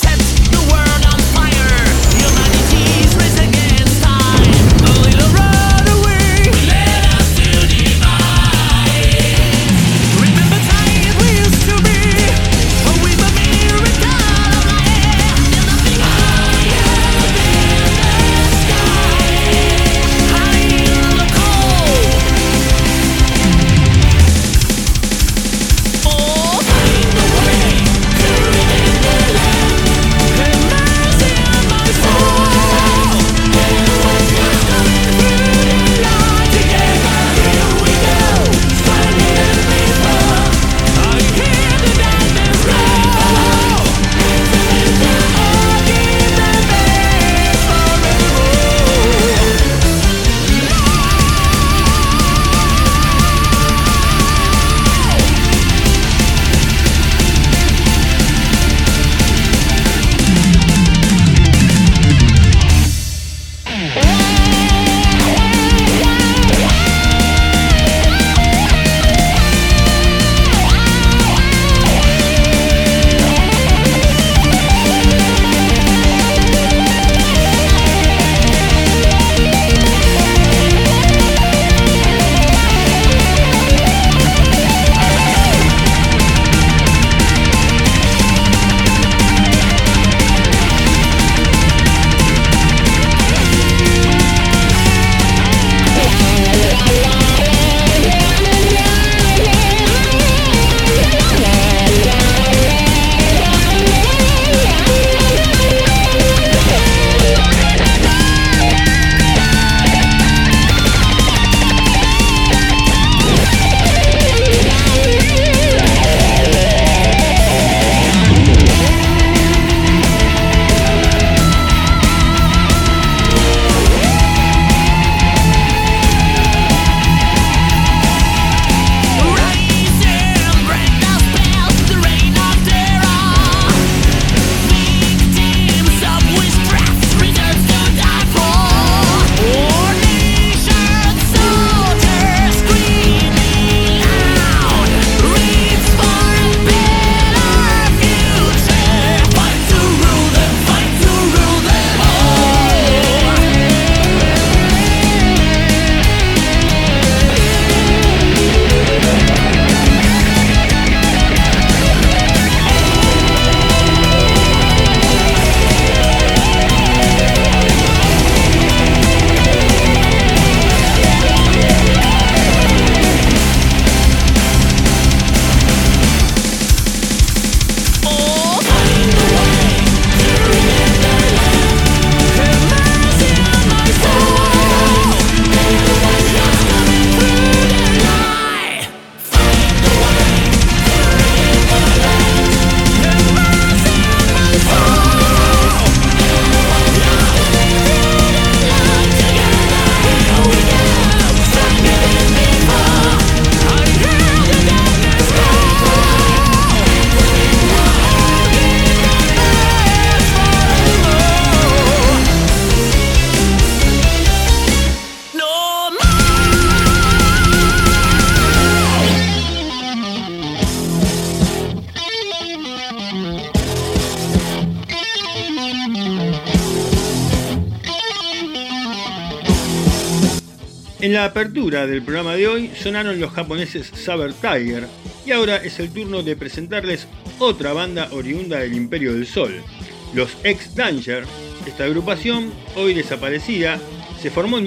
En la apertura del programa de hoy sonaron los japoneses Saber Tiger y ahora es el turno de presentarles otra banda oriunda del Imperio del Sol, los X-Danger. Esta agrupación, hoy desaparecida, se formó en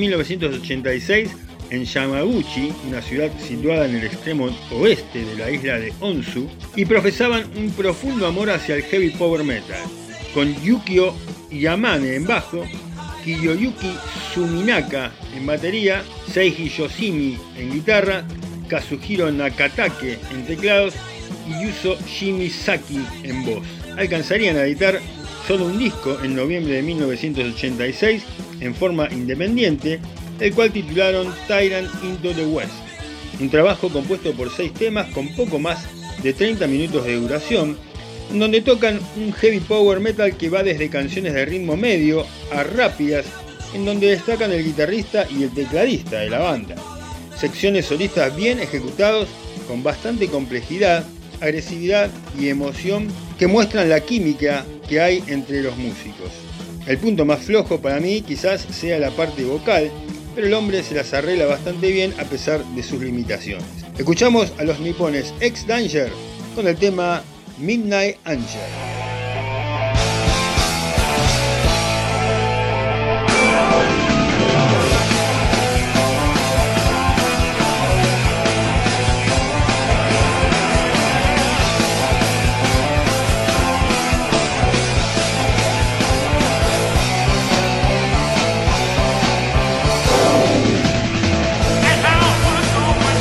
1986 en Yamaguchi, una ciudad situada en el extremo oeste de la isla de Honshu, y profesaban un profundo amor hacia el heavy power metal, con Yukio Yamane en bajo, Kiyoyuki Suminaka en batería, Seiji Yoshimi en guitarra, Kazuhiro Nakatake en teclados y Yuzo Shimisaki en voz. Alcanzarían a editar solo un disco en noviembre de 1986 en forma independiente, el cual titularon Tyrant Into the West, un trabajo compuesto por 6 temas con poco más de 30 minutos de duración, en donde tocan un heavy power metal que va desde canciones de ritmo medio a rápidas, en donde destacan el guitarrista y el tecladista de la banda. Secciones solistas bien ejecutados, con bastante complejidad, agresividad y emoción, que muestran la química que hay entre los músicos. El punto más flojo para mí quizás sea la parte vocal, pero el hombre se las arregla bastante bien a pesar de sus limitaciones. Escuchamos a los nipones X-Danger con el tema Midnight Angel.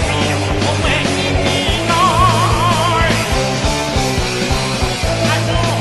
I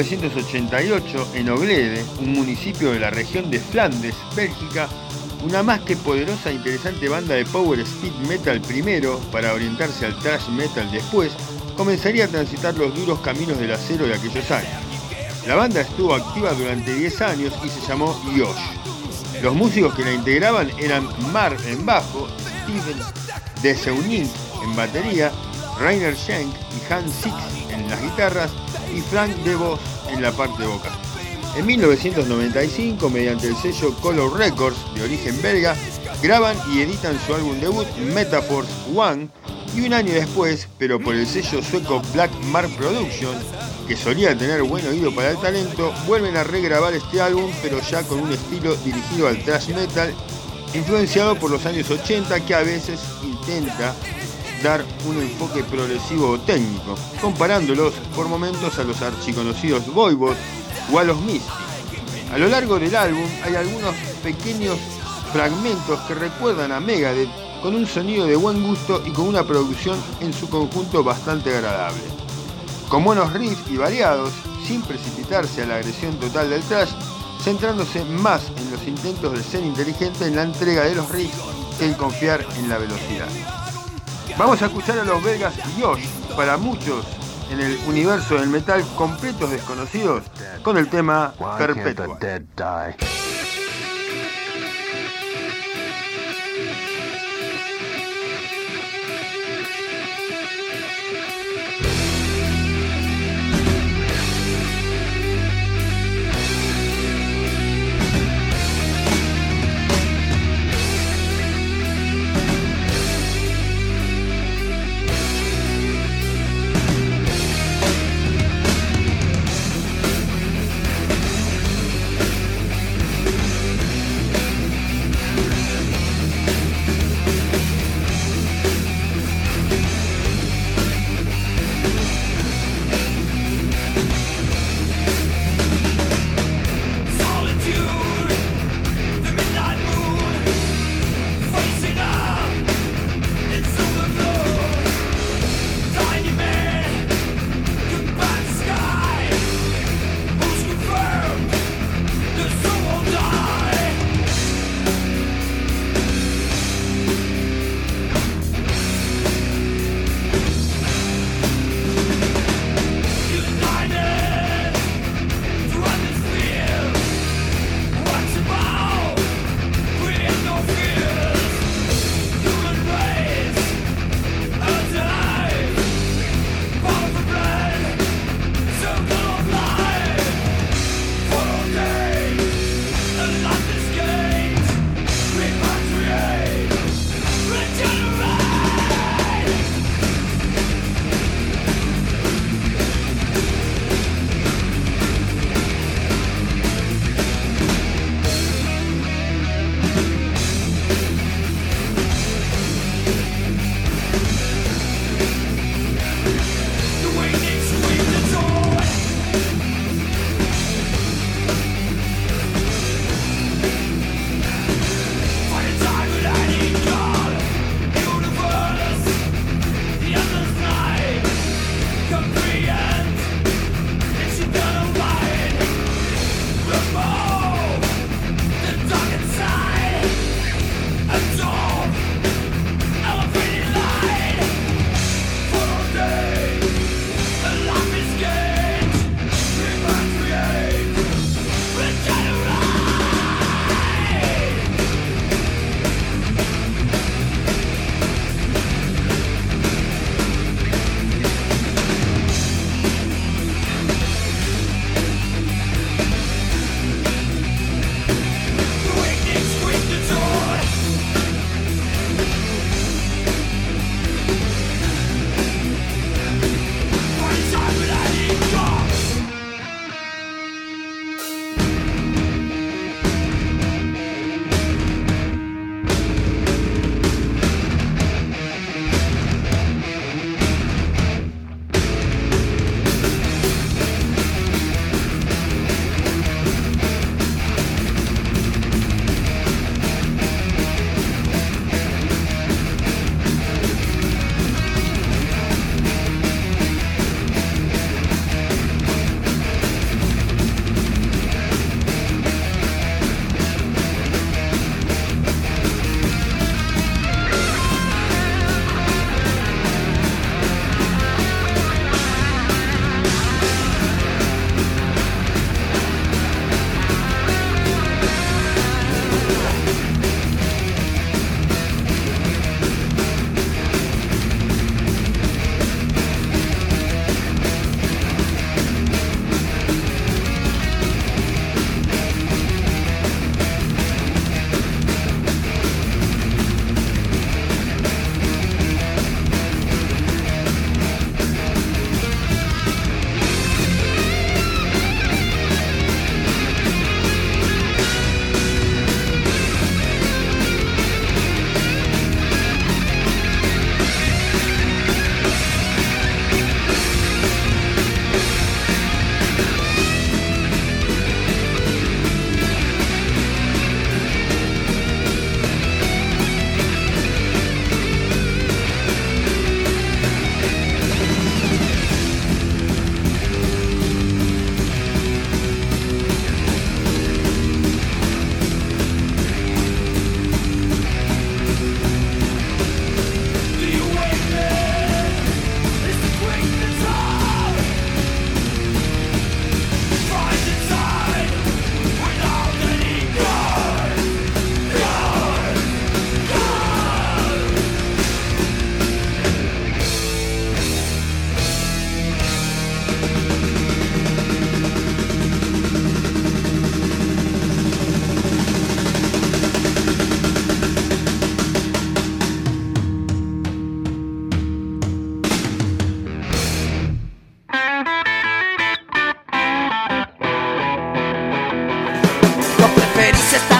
1988, en Oglede, un municipio de la región de Flandes, Bélgica, una más que poderosa e interesante banda de power speed metal primero, para orientarse al thrash metal después, comenzaría a transitar los duros caminos del acero de aquellos años. La banda estuvo activa durante 10 años y se llamó Yosh. Los músicos que la integraban eran Mar en bajo, Steven de Seunink en batería, Rainer Schenk y Hans Six en las guitarras y Frank de Vos en la parte vocal. En 1995, mediante el sello Color Records, de origen belga, graban y editan su álbum debut Metaforce One, y un año después, pero por el sello sueco Black Mark Production, que solía tener buen oído para el talento, vuelven a regrabar este álbum, pero ya con un estilo dirigido al thrash metal, influenciado por los años 80, que a veces intenta dar un enfoque progresivo o técnico, comparándolos por momentos a los archiconocidos Voivod o a los Misty. A lo largo del álbum hay algunos pequeños fragmentos que recuerdan a Megadeth, con un sonido de buen gusto y con una producción en su conjunto bastante agradable. Con buenos riffs y variados, sin precipitarse a la agresión total del thrash, centrándose más en los intentos de ser inteligente en la entrega de los riffs que en confiar en la velocidad. Vamos a escuchar a los belgas Yosh, para muchos en el universo del metal completos desconocidos, con el tema Perpetua.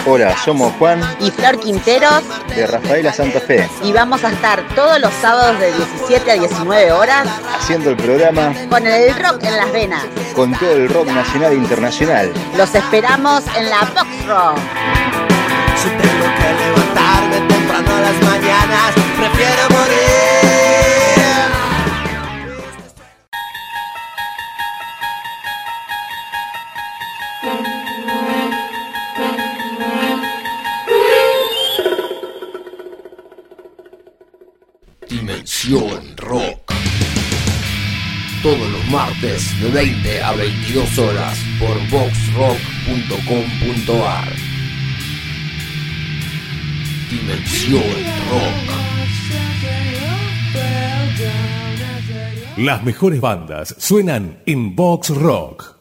Hola, somos Juan y Flor Quinteros de Rafaela Santa Fe y vamos a estar todos los sábados de 17 a 19 horas haciendo el programa con el rock en las venas, con todo el rock nacional e internacional. Los esperamos en la Box Rock. Si tengo que levantarme temprano a las mañanas, prefiero morir. Dimensión Rock. Todos los martes de 20 a 22 horas por boxrock.com.ar. Dimensión Rock. Las mejores bandas suenan en Box Rock.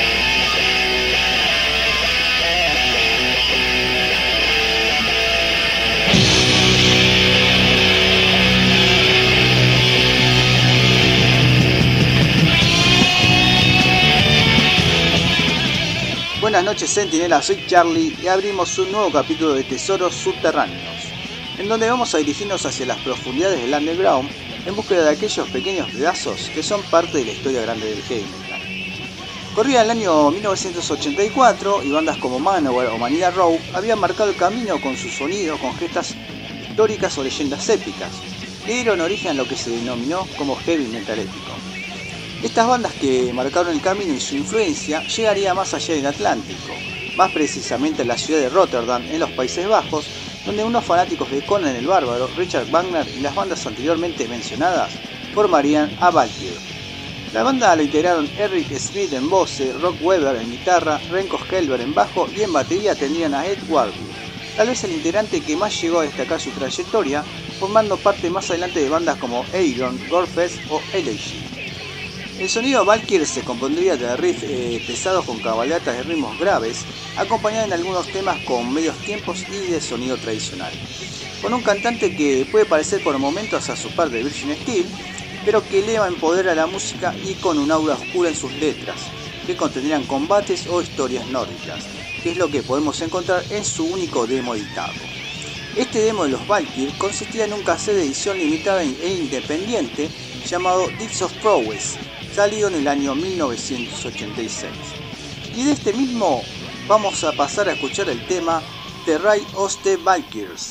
Buenas noches, Centinela, soy Charlie y abrimos un nuevo capítulo de Tesoros Subterráneos, en donde vamos a dirigirnos hacia las profundidades del underground en búsqueda de aquellos pequeños pedazos que son parte de la historia grande del heavy metal. Corría el año 1984 y bandas como Manowar o Manila Row habían marcado el camino con su sonido, con gestas históricas o leyendas épicas, que dieron origen a lo que se denominó como heavy metal épico. Estas bandas que marcaron el camino y su influencia llegaría más allá del Atlántico, más precisamente a la ciudad de Rotterdam, en los Países Bajos, donde unos fanáticos de Conan el Bárbaro, Richard Wagner y las bandas anteriormente mencionadas formarían a Valkyr. La banda la integraron Eric Smith en voz, Rock Weber en guitarra, Renko Helber en bajo y en batería tendrían a Ed Warburg, tal vez el integrante que más llegó a destacar su trayectoria, formando parte más adelante de bandas como Aegon, Gorefest o Elegy. El sonido Valkyr se compondría de riffs pesados con cabalgatas de ritmos graves, acompañado en algunos temas con medios tiempos y de sonido tradicional, con un cantante que puede parecer por momentos a su par de Virgin Steel, pero que eleva en poder a la música y con un aura oscura en sus letras, que contendrían combates o historias nórdicas, que es lo que podemos encontrar en su único demo editado. Este demo de los Valkyr consistía en un cassette de edición limitada e independiente llamado Deeds of Prowess, salido en el año 1986. Y de este mismo vamos a pasar a escuchar el tema The Ride of the Valkyrs.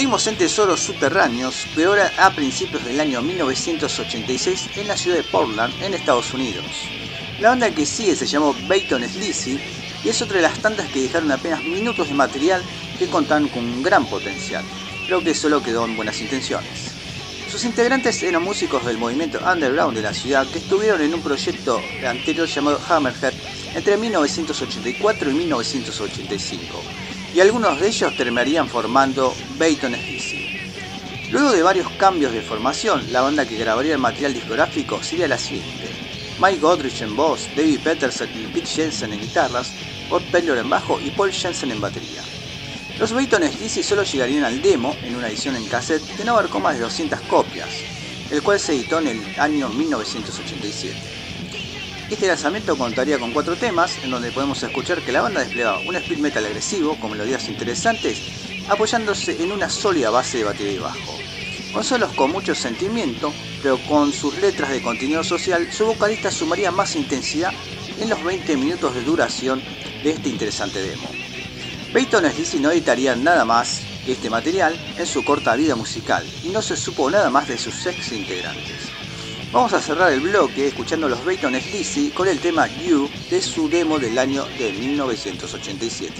Seguimos en Tesoros Subterráneos, pero ahora a principios del año 1986 en la ciudad de Portland, en Estados Unidos. La banda que sigue se llamó Peyton Sleazy y es otra de las tantas que dejaron apenas minutos de material que contaban con un gran potencial, pero que solo quedó en buenas intenciones. Sus integrantes eran músicos del movimiento underground de la ciudad que estuvieron en un proyecto anterior llamado Hammerhead entre 1984 y 1985, y algunos de ellos terminarían formando Peyton Sleazy. Luego de varios cambios de formación, la banda que grabaría el material discográfico sería la siguiente: Mike Godrich en voz, David Peterson y Pete Jensen en guitarras, Rod Taylor en bajo y Paul Jensen en batería. Los Peyton Sleazy solo llegarían al demo en una edición en cassette que no abarcó más de 200 copias, el cual se editó en el año 1987. Este lanzamiento contaría con 4 temas, en donde podemos escuchar que la banda desplegaba un speed metal agresivo con melodías interesantes, apoyándose en una sólida base de batería y bajo. Con solos con mucho sentimiento, pero con sus letras de contenido social, su vocalista sumaría más intensidad en los 20 minutos de duración de este interesante demo. Peyton Sleazy no editaría nada más que este material en su corta vida musical y no se supo nada más de sus ex integrantes. Vamos a cerrar el bloque escuchando a los Peyton Sleazy con el tema You de su demo del año de 1987.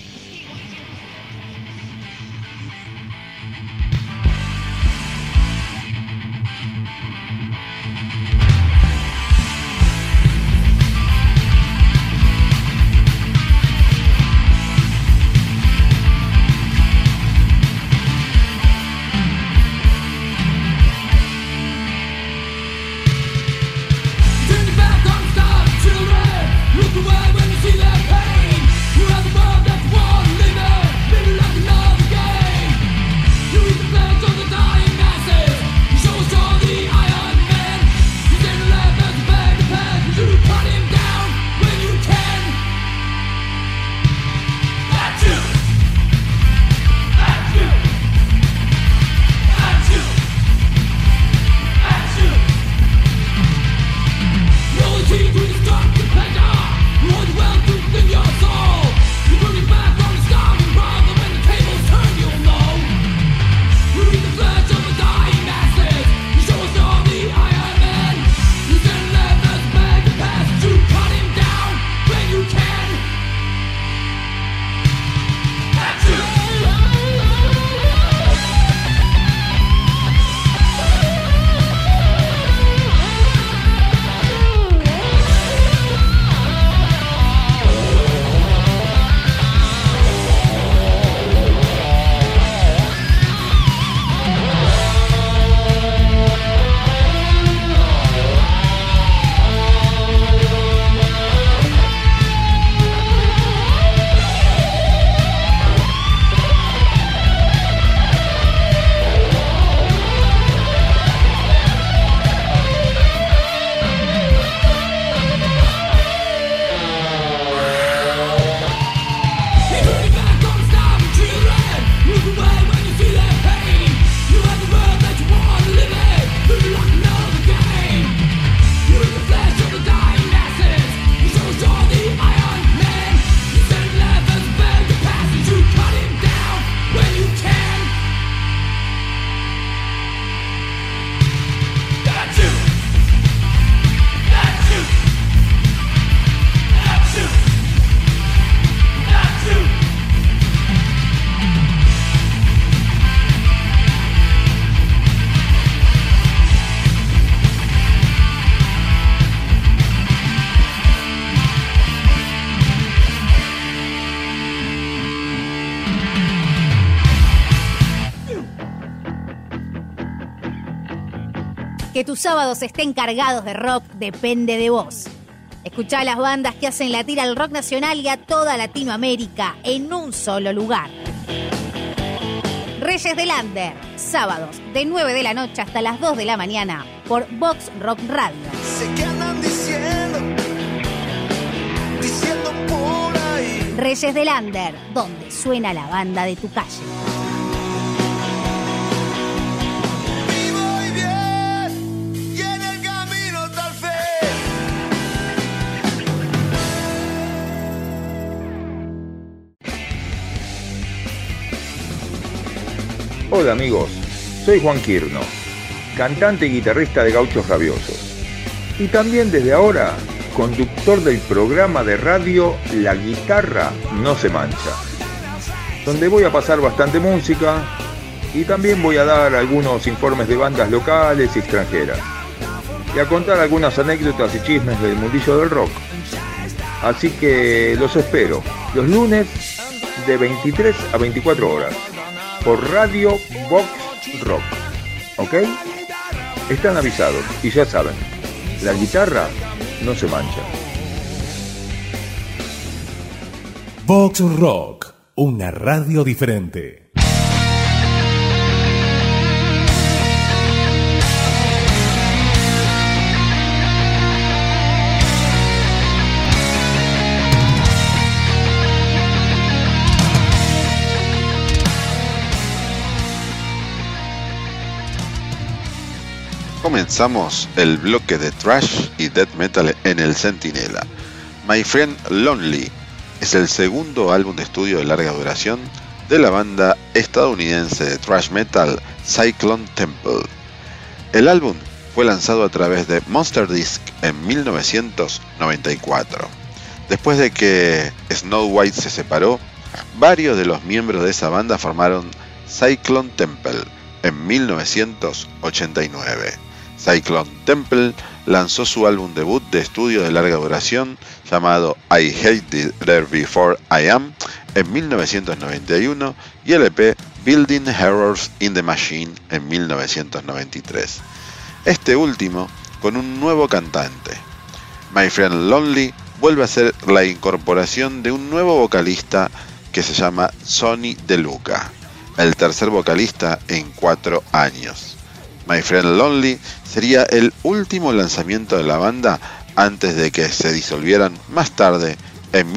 Que tus sábados estén cargados de rock depende de vos. Escuchá las bandas que hacen latir al rock nacional y a toda Latinoamérica en un solo lugar. Reyes del Under, sábados de 9 de la noche hasta las 2 de la mañana por Vox Rock Radio. Sé que andan diciendo por ahí. Reyes del Under, donde suena la banda de tu calle. Hola amigos, soy Juan Quirno, cantante y guitarrista de Gauchos Rabiosos. Y también desde ahora, conductor del programa de radio La Guitarra No Se Mancha, donde voy a pasar bastante música y también voy a dar algunos informes de bandas locales y extranjeras, y a contar algunas anécdotas y chismes del mundillo del rock. Así que los espero los lunes de 23 a 24 horas por Radio Box Rock, ¿ok? Están avisados y ya saben, la guitarra no se mancha. Box Rock, una radio diferente. Comenzamos el bloque de thrash y death metal en el Centinela. My Friend Lonely es el segundo álbum de estudio de larga duración de la banda estadounidense de thrash metal Cyclone Temple. El álbum fue lanzado a través de Monster Disc en 1994. Después de que Snow White se separó, varios de los miembros de esa banda formaron Cyclone Temple en 1989. Cyclone Temple lanzó su álbum debut de estudio de larga duración llamado I Hated There Before I Am en 1991 y el EP Building Errors in the Machine en 1993. Este último con un nuevo cantante. My Friend Lonely vuelve a ser la incorporación de un nuevo vocalista que se llama Sonny DeLuca, el tercer vocalista en 4 años. My Friend Lonely sería el último lanzamiento de la banda antes de que se disolvieran más tarde en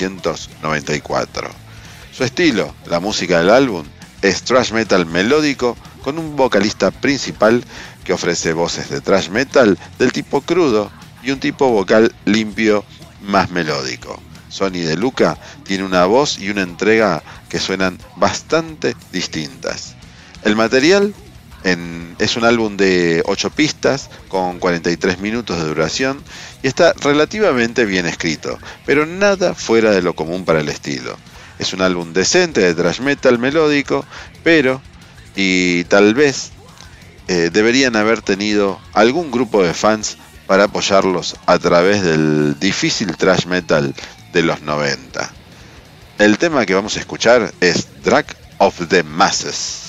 1994. Su estilo, la música del álbum, es thrash metal melódico con un vocalista principal que ofrece voces de thrash metal del tipo crudo y un tipo vocal limpio más melódico. Sonny DeLuca tiene una voz y una entrega que suenan bastante distintas. El material es un álbum de 8 pistas con 43 minutos de duración y está relativamente bien escrito, pero nada fuera de lo común para el estilo. Es un álbum decente de thrash metal melódico, pero, y tal vez, deberían haber tenido algún grupo de fans para apoyarlos a través del difícil thrash metal de los 90. El tema que vamos a escuchar es Drag of the Masses.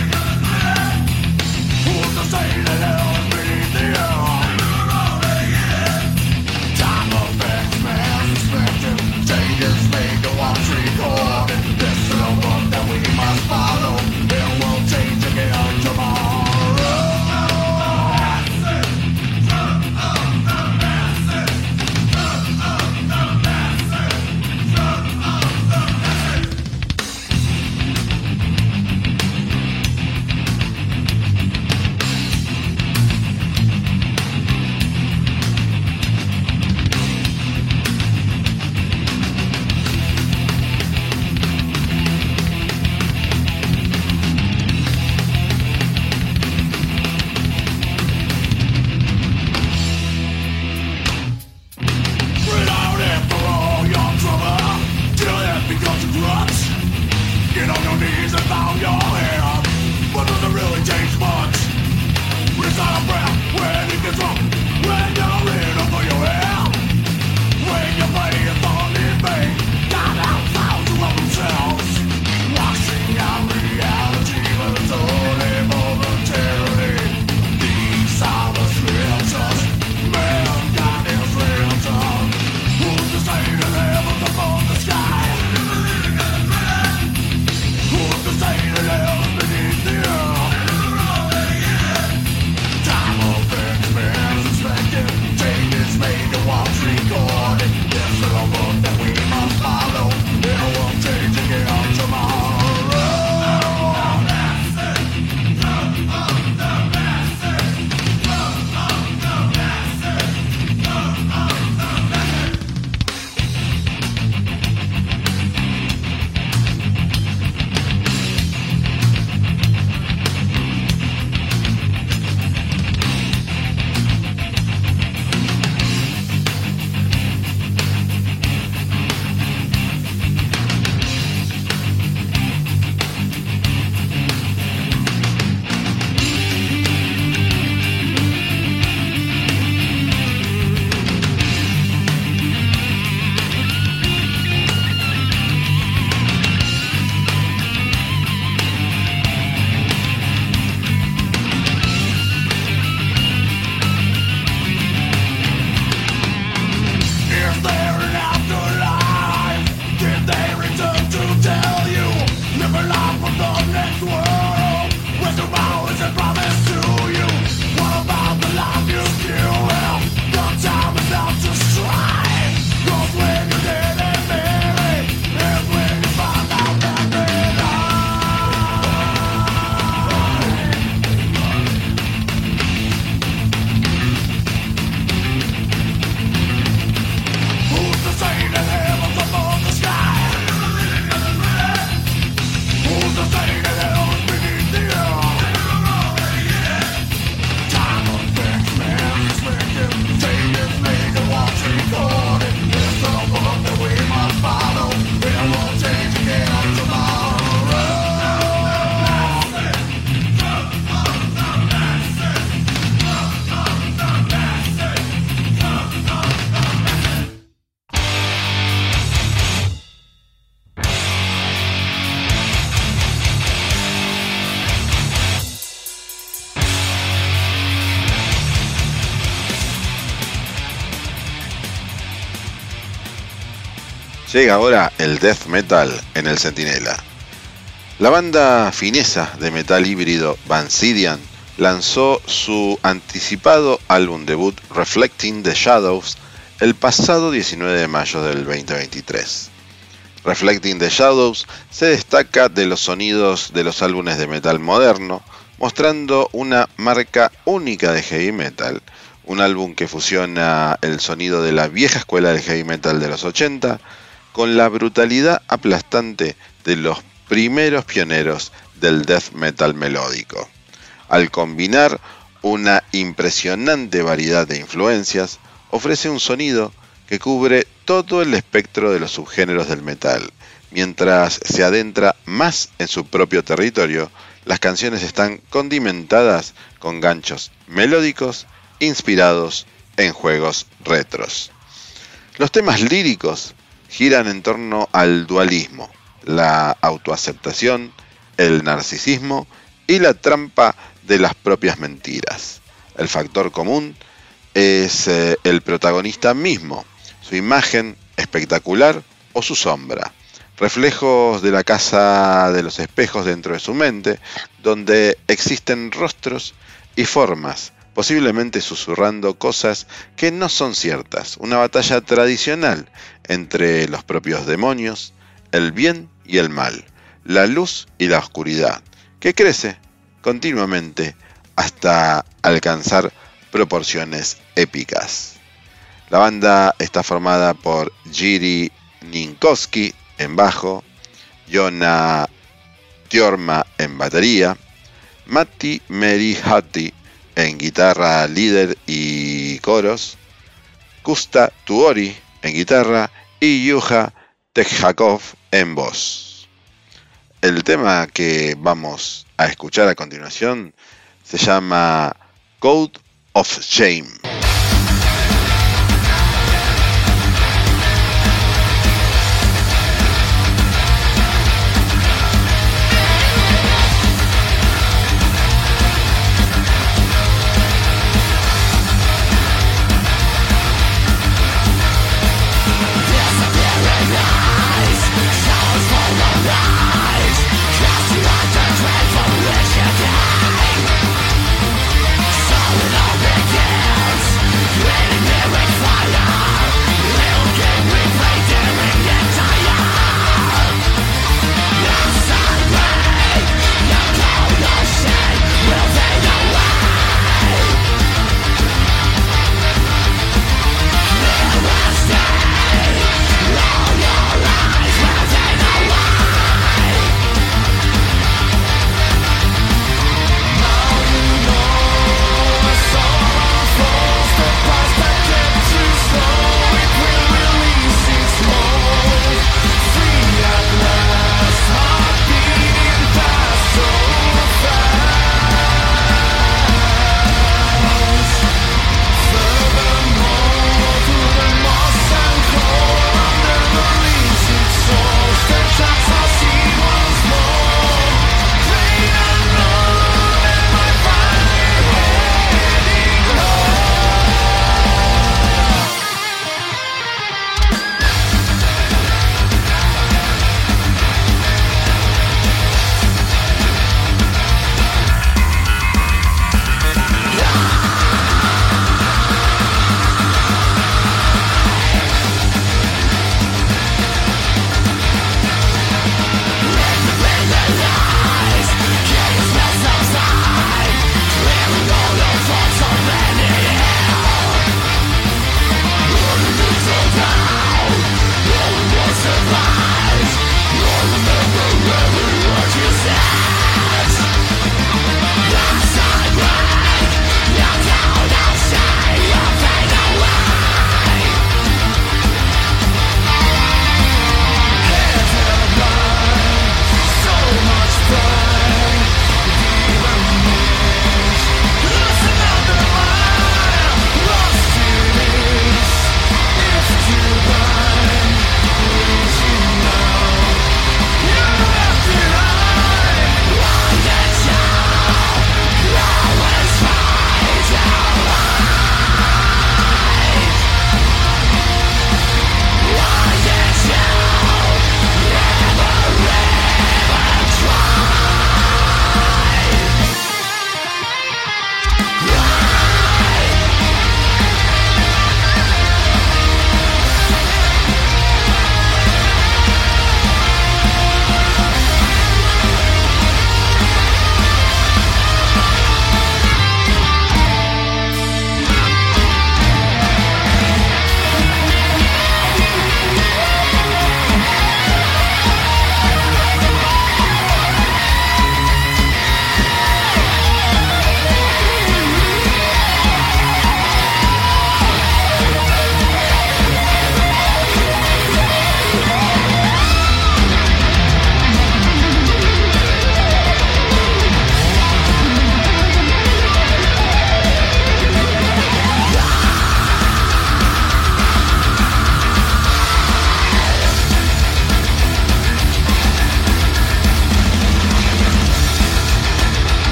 Say that I'll be the Llega ahora el death metal en el Centinela. La banda finesa de metal híbrido Vansidian lanzó su anticipado álbum debut Reflecting the Shadows el pasado 19 de mayo del 2023. Reflecting the Shadows se destaca de los sonidos de los álbumes de metal moderno, mostrando una marca única de heavy metal, un álbum que fusiona el sonido de la vieja escuela del heavy metal de los 80 con la brutalidad aplastante de los primeros pioneros del death metal melódico. Al combinar una impresionante variedad de influencias, ofrece un sonido que cubre todo el espectro de los subgéneros del metal. Mientras se adentra más en su propio territorio, las canciones están condimentadas con ganchos melódicos inspirados en juegos retros. Los temas líricos giran en torno al dualismo, la autoaceptación, el narcisismo y la trampa de las propias mentiras. El factor común es el protagonista mismo, su imagen espectacular o su sombra, reflejos de la casa de los espejos dentro de su mente, donde existen rostros y formas, posiblemente susurrando cosas que no son ciertas, una batalla tradicional entre los propios demonios, el bien y el mal, la luz y la oscuridad, que crece continuamente hasta alcanzar proporciones épicas. La banda está formada por Jiri Ninkowski en bajo, Jona Tiorma en batería, Matti Merihatti en guitarra líder y coros, Kusta Tuori en guitarra y Yuha Tekjakov en voz. El tema que vamos a escuchar a continuación se llama Code of Shame. Solid all begins.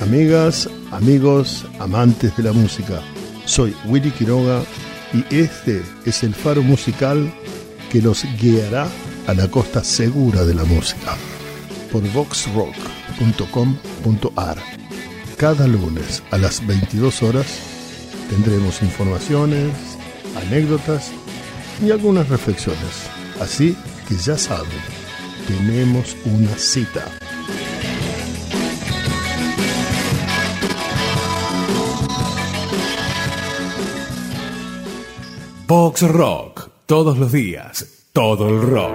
amigas, amigos, amantes de la música. Soy Willy Quiroga y este es el faro musical que los guiará a la costa segura de la música por voxrock.com.ar. Cada lunes a las 22 horas tendremos informaciones, anécdotas y algunas reflexiones. Así que ya saben, tenemos una cita. Vox Rock, todos los días, todo el rock.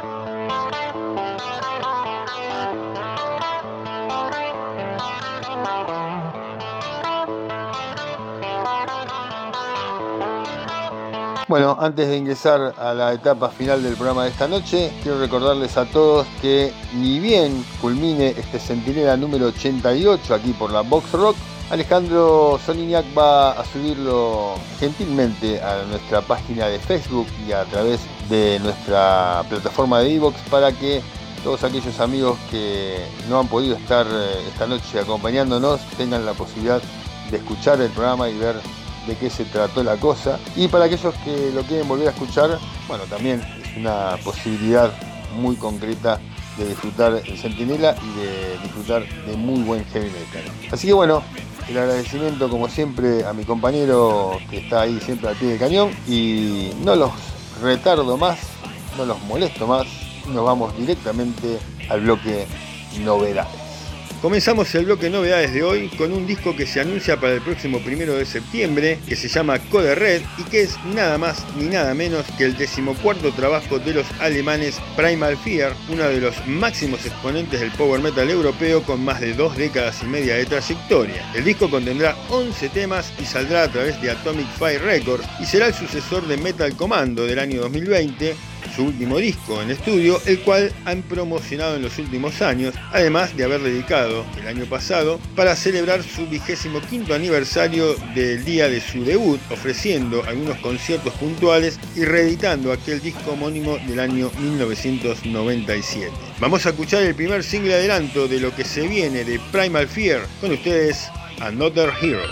Bueno, antes de ingresar a la etapa final del programa de esta noche, quiero recordarles a todos que ni bien culmine este Centinela número 88 aquí por la Vox Rock, Alejandro Solignac va a subirlo gentilmente a nuestra página de Facebook y a través de nuestra plataforma de iVoox para que todos aquellos amigos que no han podido estar esta noche acompañándonos tengan la posibilidad de escuchar el programa y ver de qué se trató la cosa. Y para aquellos que lo quieren volver a escuchar, bueno, también es una posibilidad muy concreta de disfrutar el Centinela y de disfrutar de muy buen heavy metal. Así que bueno, el agradecimiento como siempre a mi compañero que está ahí siempre al pie del cañón, y no los retardo más, no los molesto más, nos vamos directamente al bloque novedades. Comenzamos el bloque novedades de hoy con un disco que se anuncia para el próximo 1 de septiembre, que se llama Code Red y que es nada más ni nada menos que el 14º trabajo de los alemanes Primal Fear, uno de los máximos exponentes del power metal europeo con más de 2 décadas y media de trayectoria. El disco contendrá 11 temas y saldrá a través de Atomic Fire Records y será el sucesor de Metal Commando del año 2020, su último disco en estudio, el cual han promocionado en los últimos años, además de haber dedicado el año pasado para celebrar su 25º aniversario del día de su debut, ofreciendo algunos conciertos puntuales y reeditando aquel disco homónimo del año 1997. Vamos a escuchar el primer single adelanto de lo que se viene de Primal Fear, con ustedes Another Hero.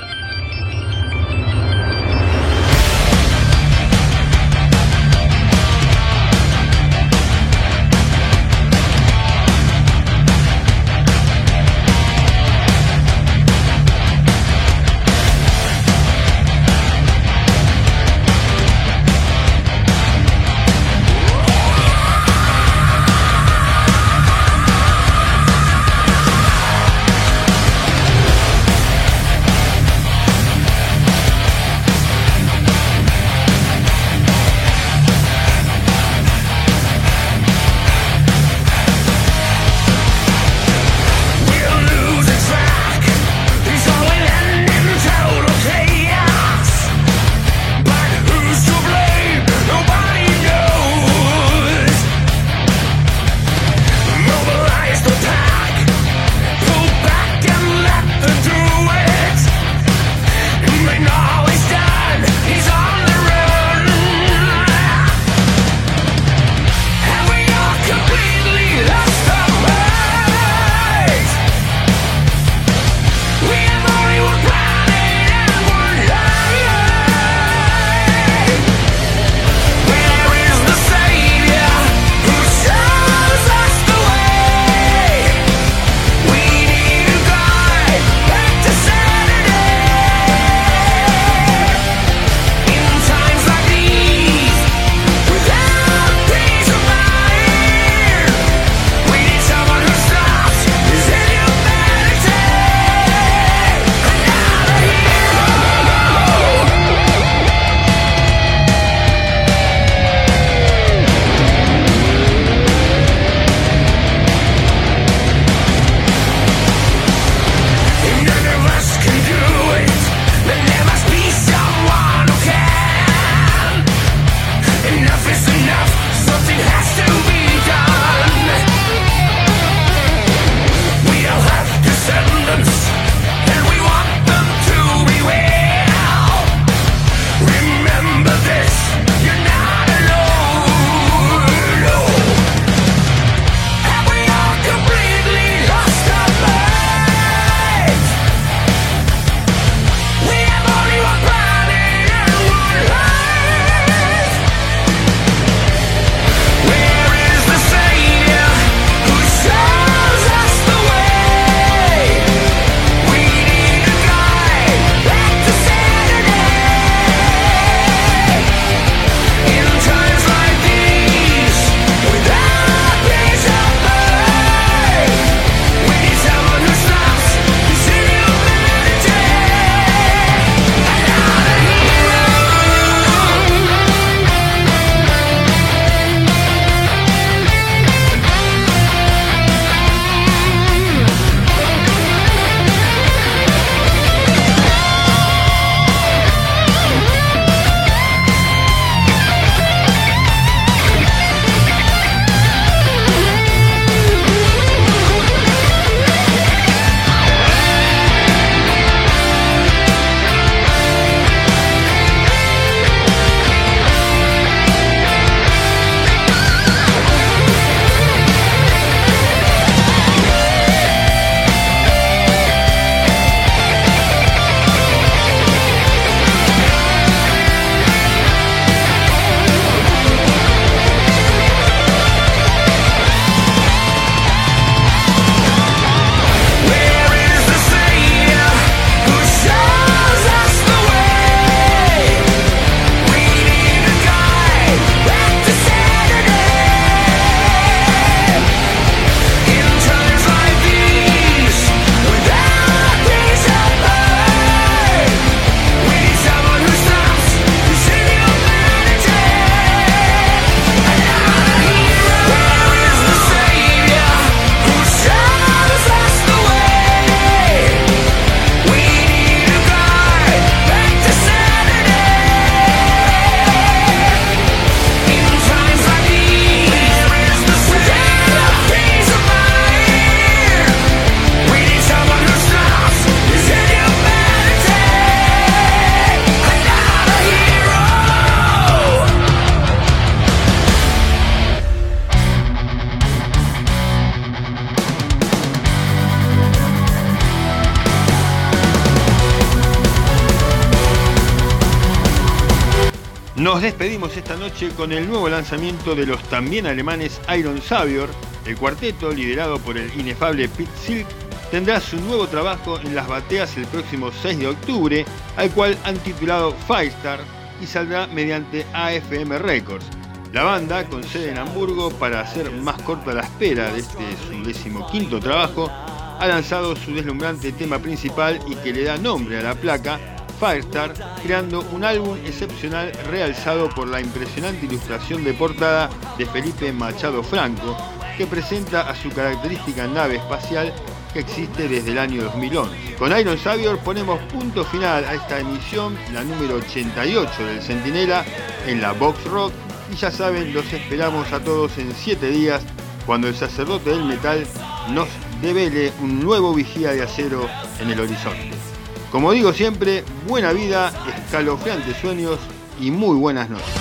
Nos despedimos esta noche con el nuevo lanzamiento de los también alemanes Iron Savior. El cuarteto, liderado por el inefable Pete Silk, tendrá su nuevo trabajo en las bateas el próximo 6 de octubre, al cual han titulado Firestar, y saldrá mediante AFM Records. La banda, con sede en Hamburgo, para hacer más corta la espera de este su 15º trabajo, ha lanzado su deslumbrante tema principal y que le da nombre a la placa, Firestar, creando un álbum excepcional realzado por la impresionante ilustración de portada de Felipe Machado Franco, que presenta a su característica nave espacial que existe desde el año 2011. Con Iron Savior ponemos punto final a esta emisión, la número 88 del Centinela, en la Box Rock, y ya saben, los esperamos a todos en 7 días, cuando el sacerdote del metal nos devele un nuevo Vigía de Acero en el horizonte. Como digo siempre, buena vida, escalofriantes sueños y muy buenas noches.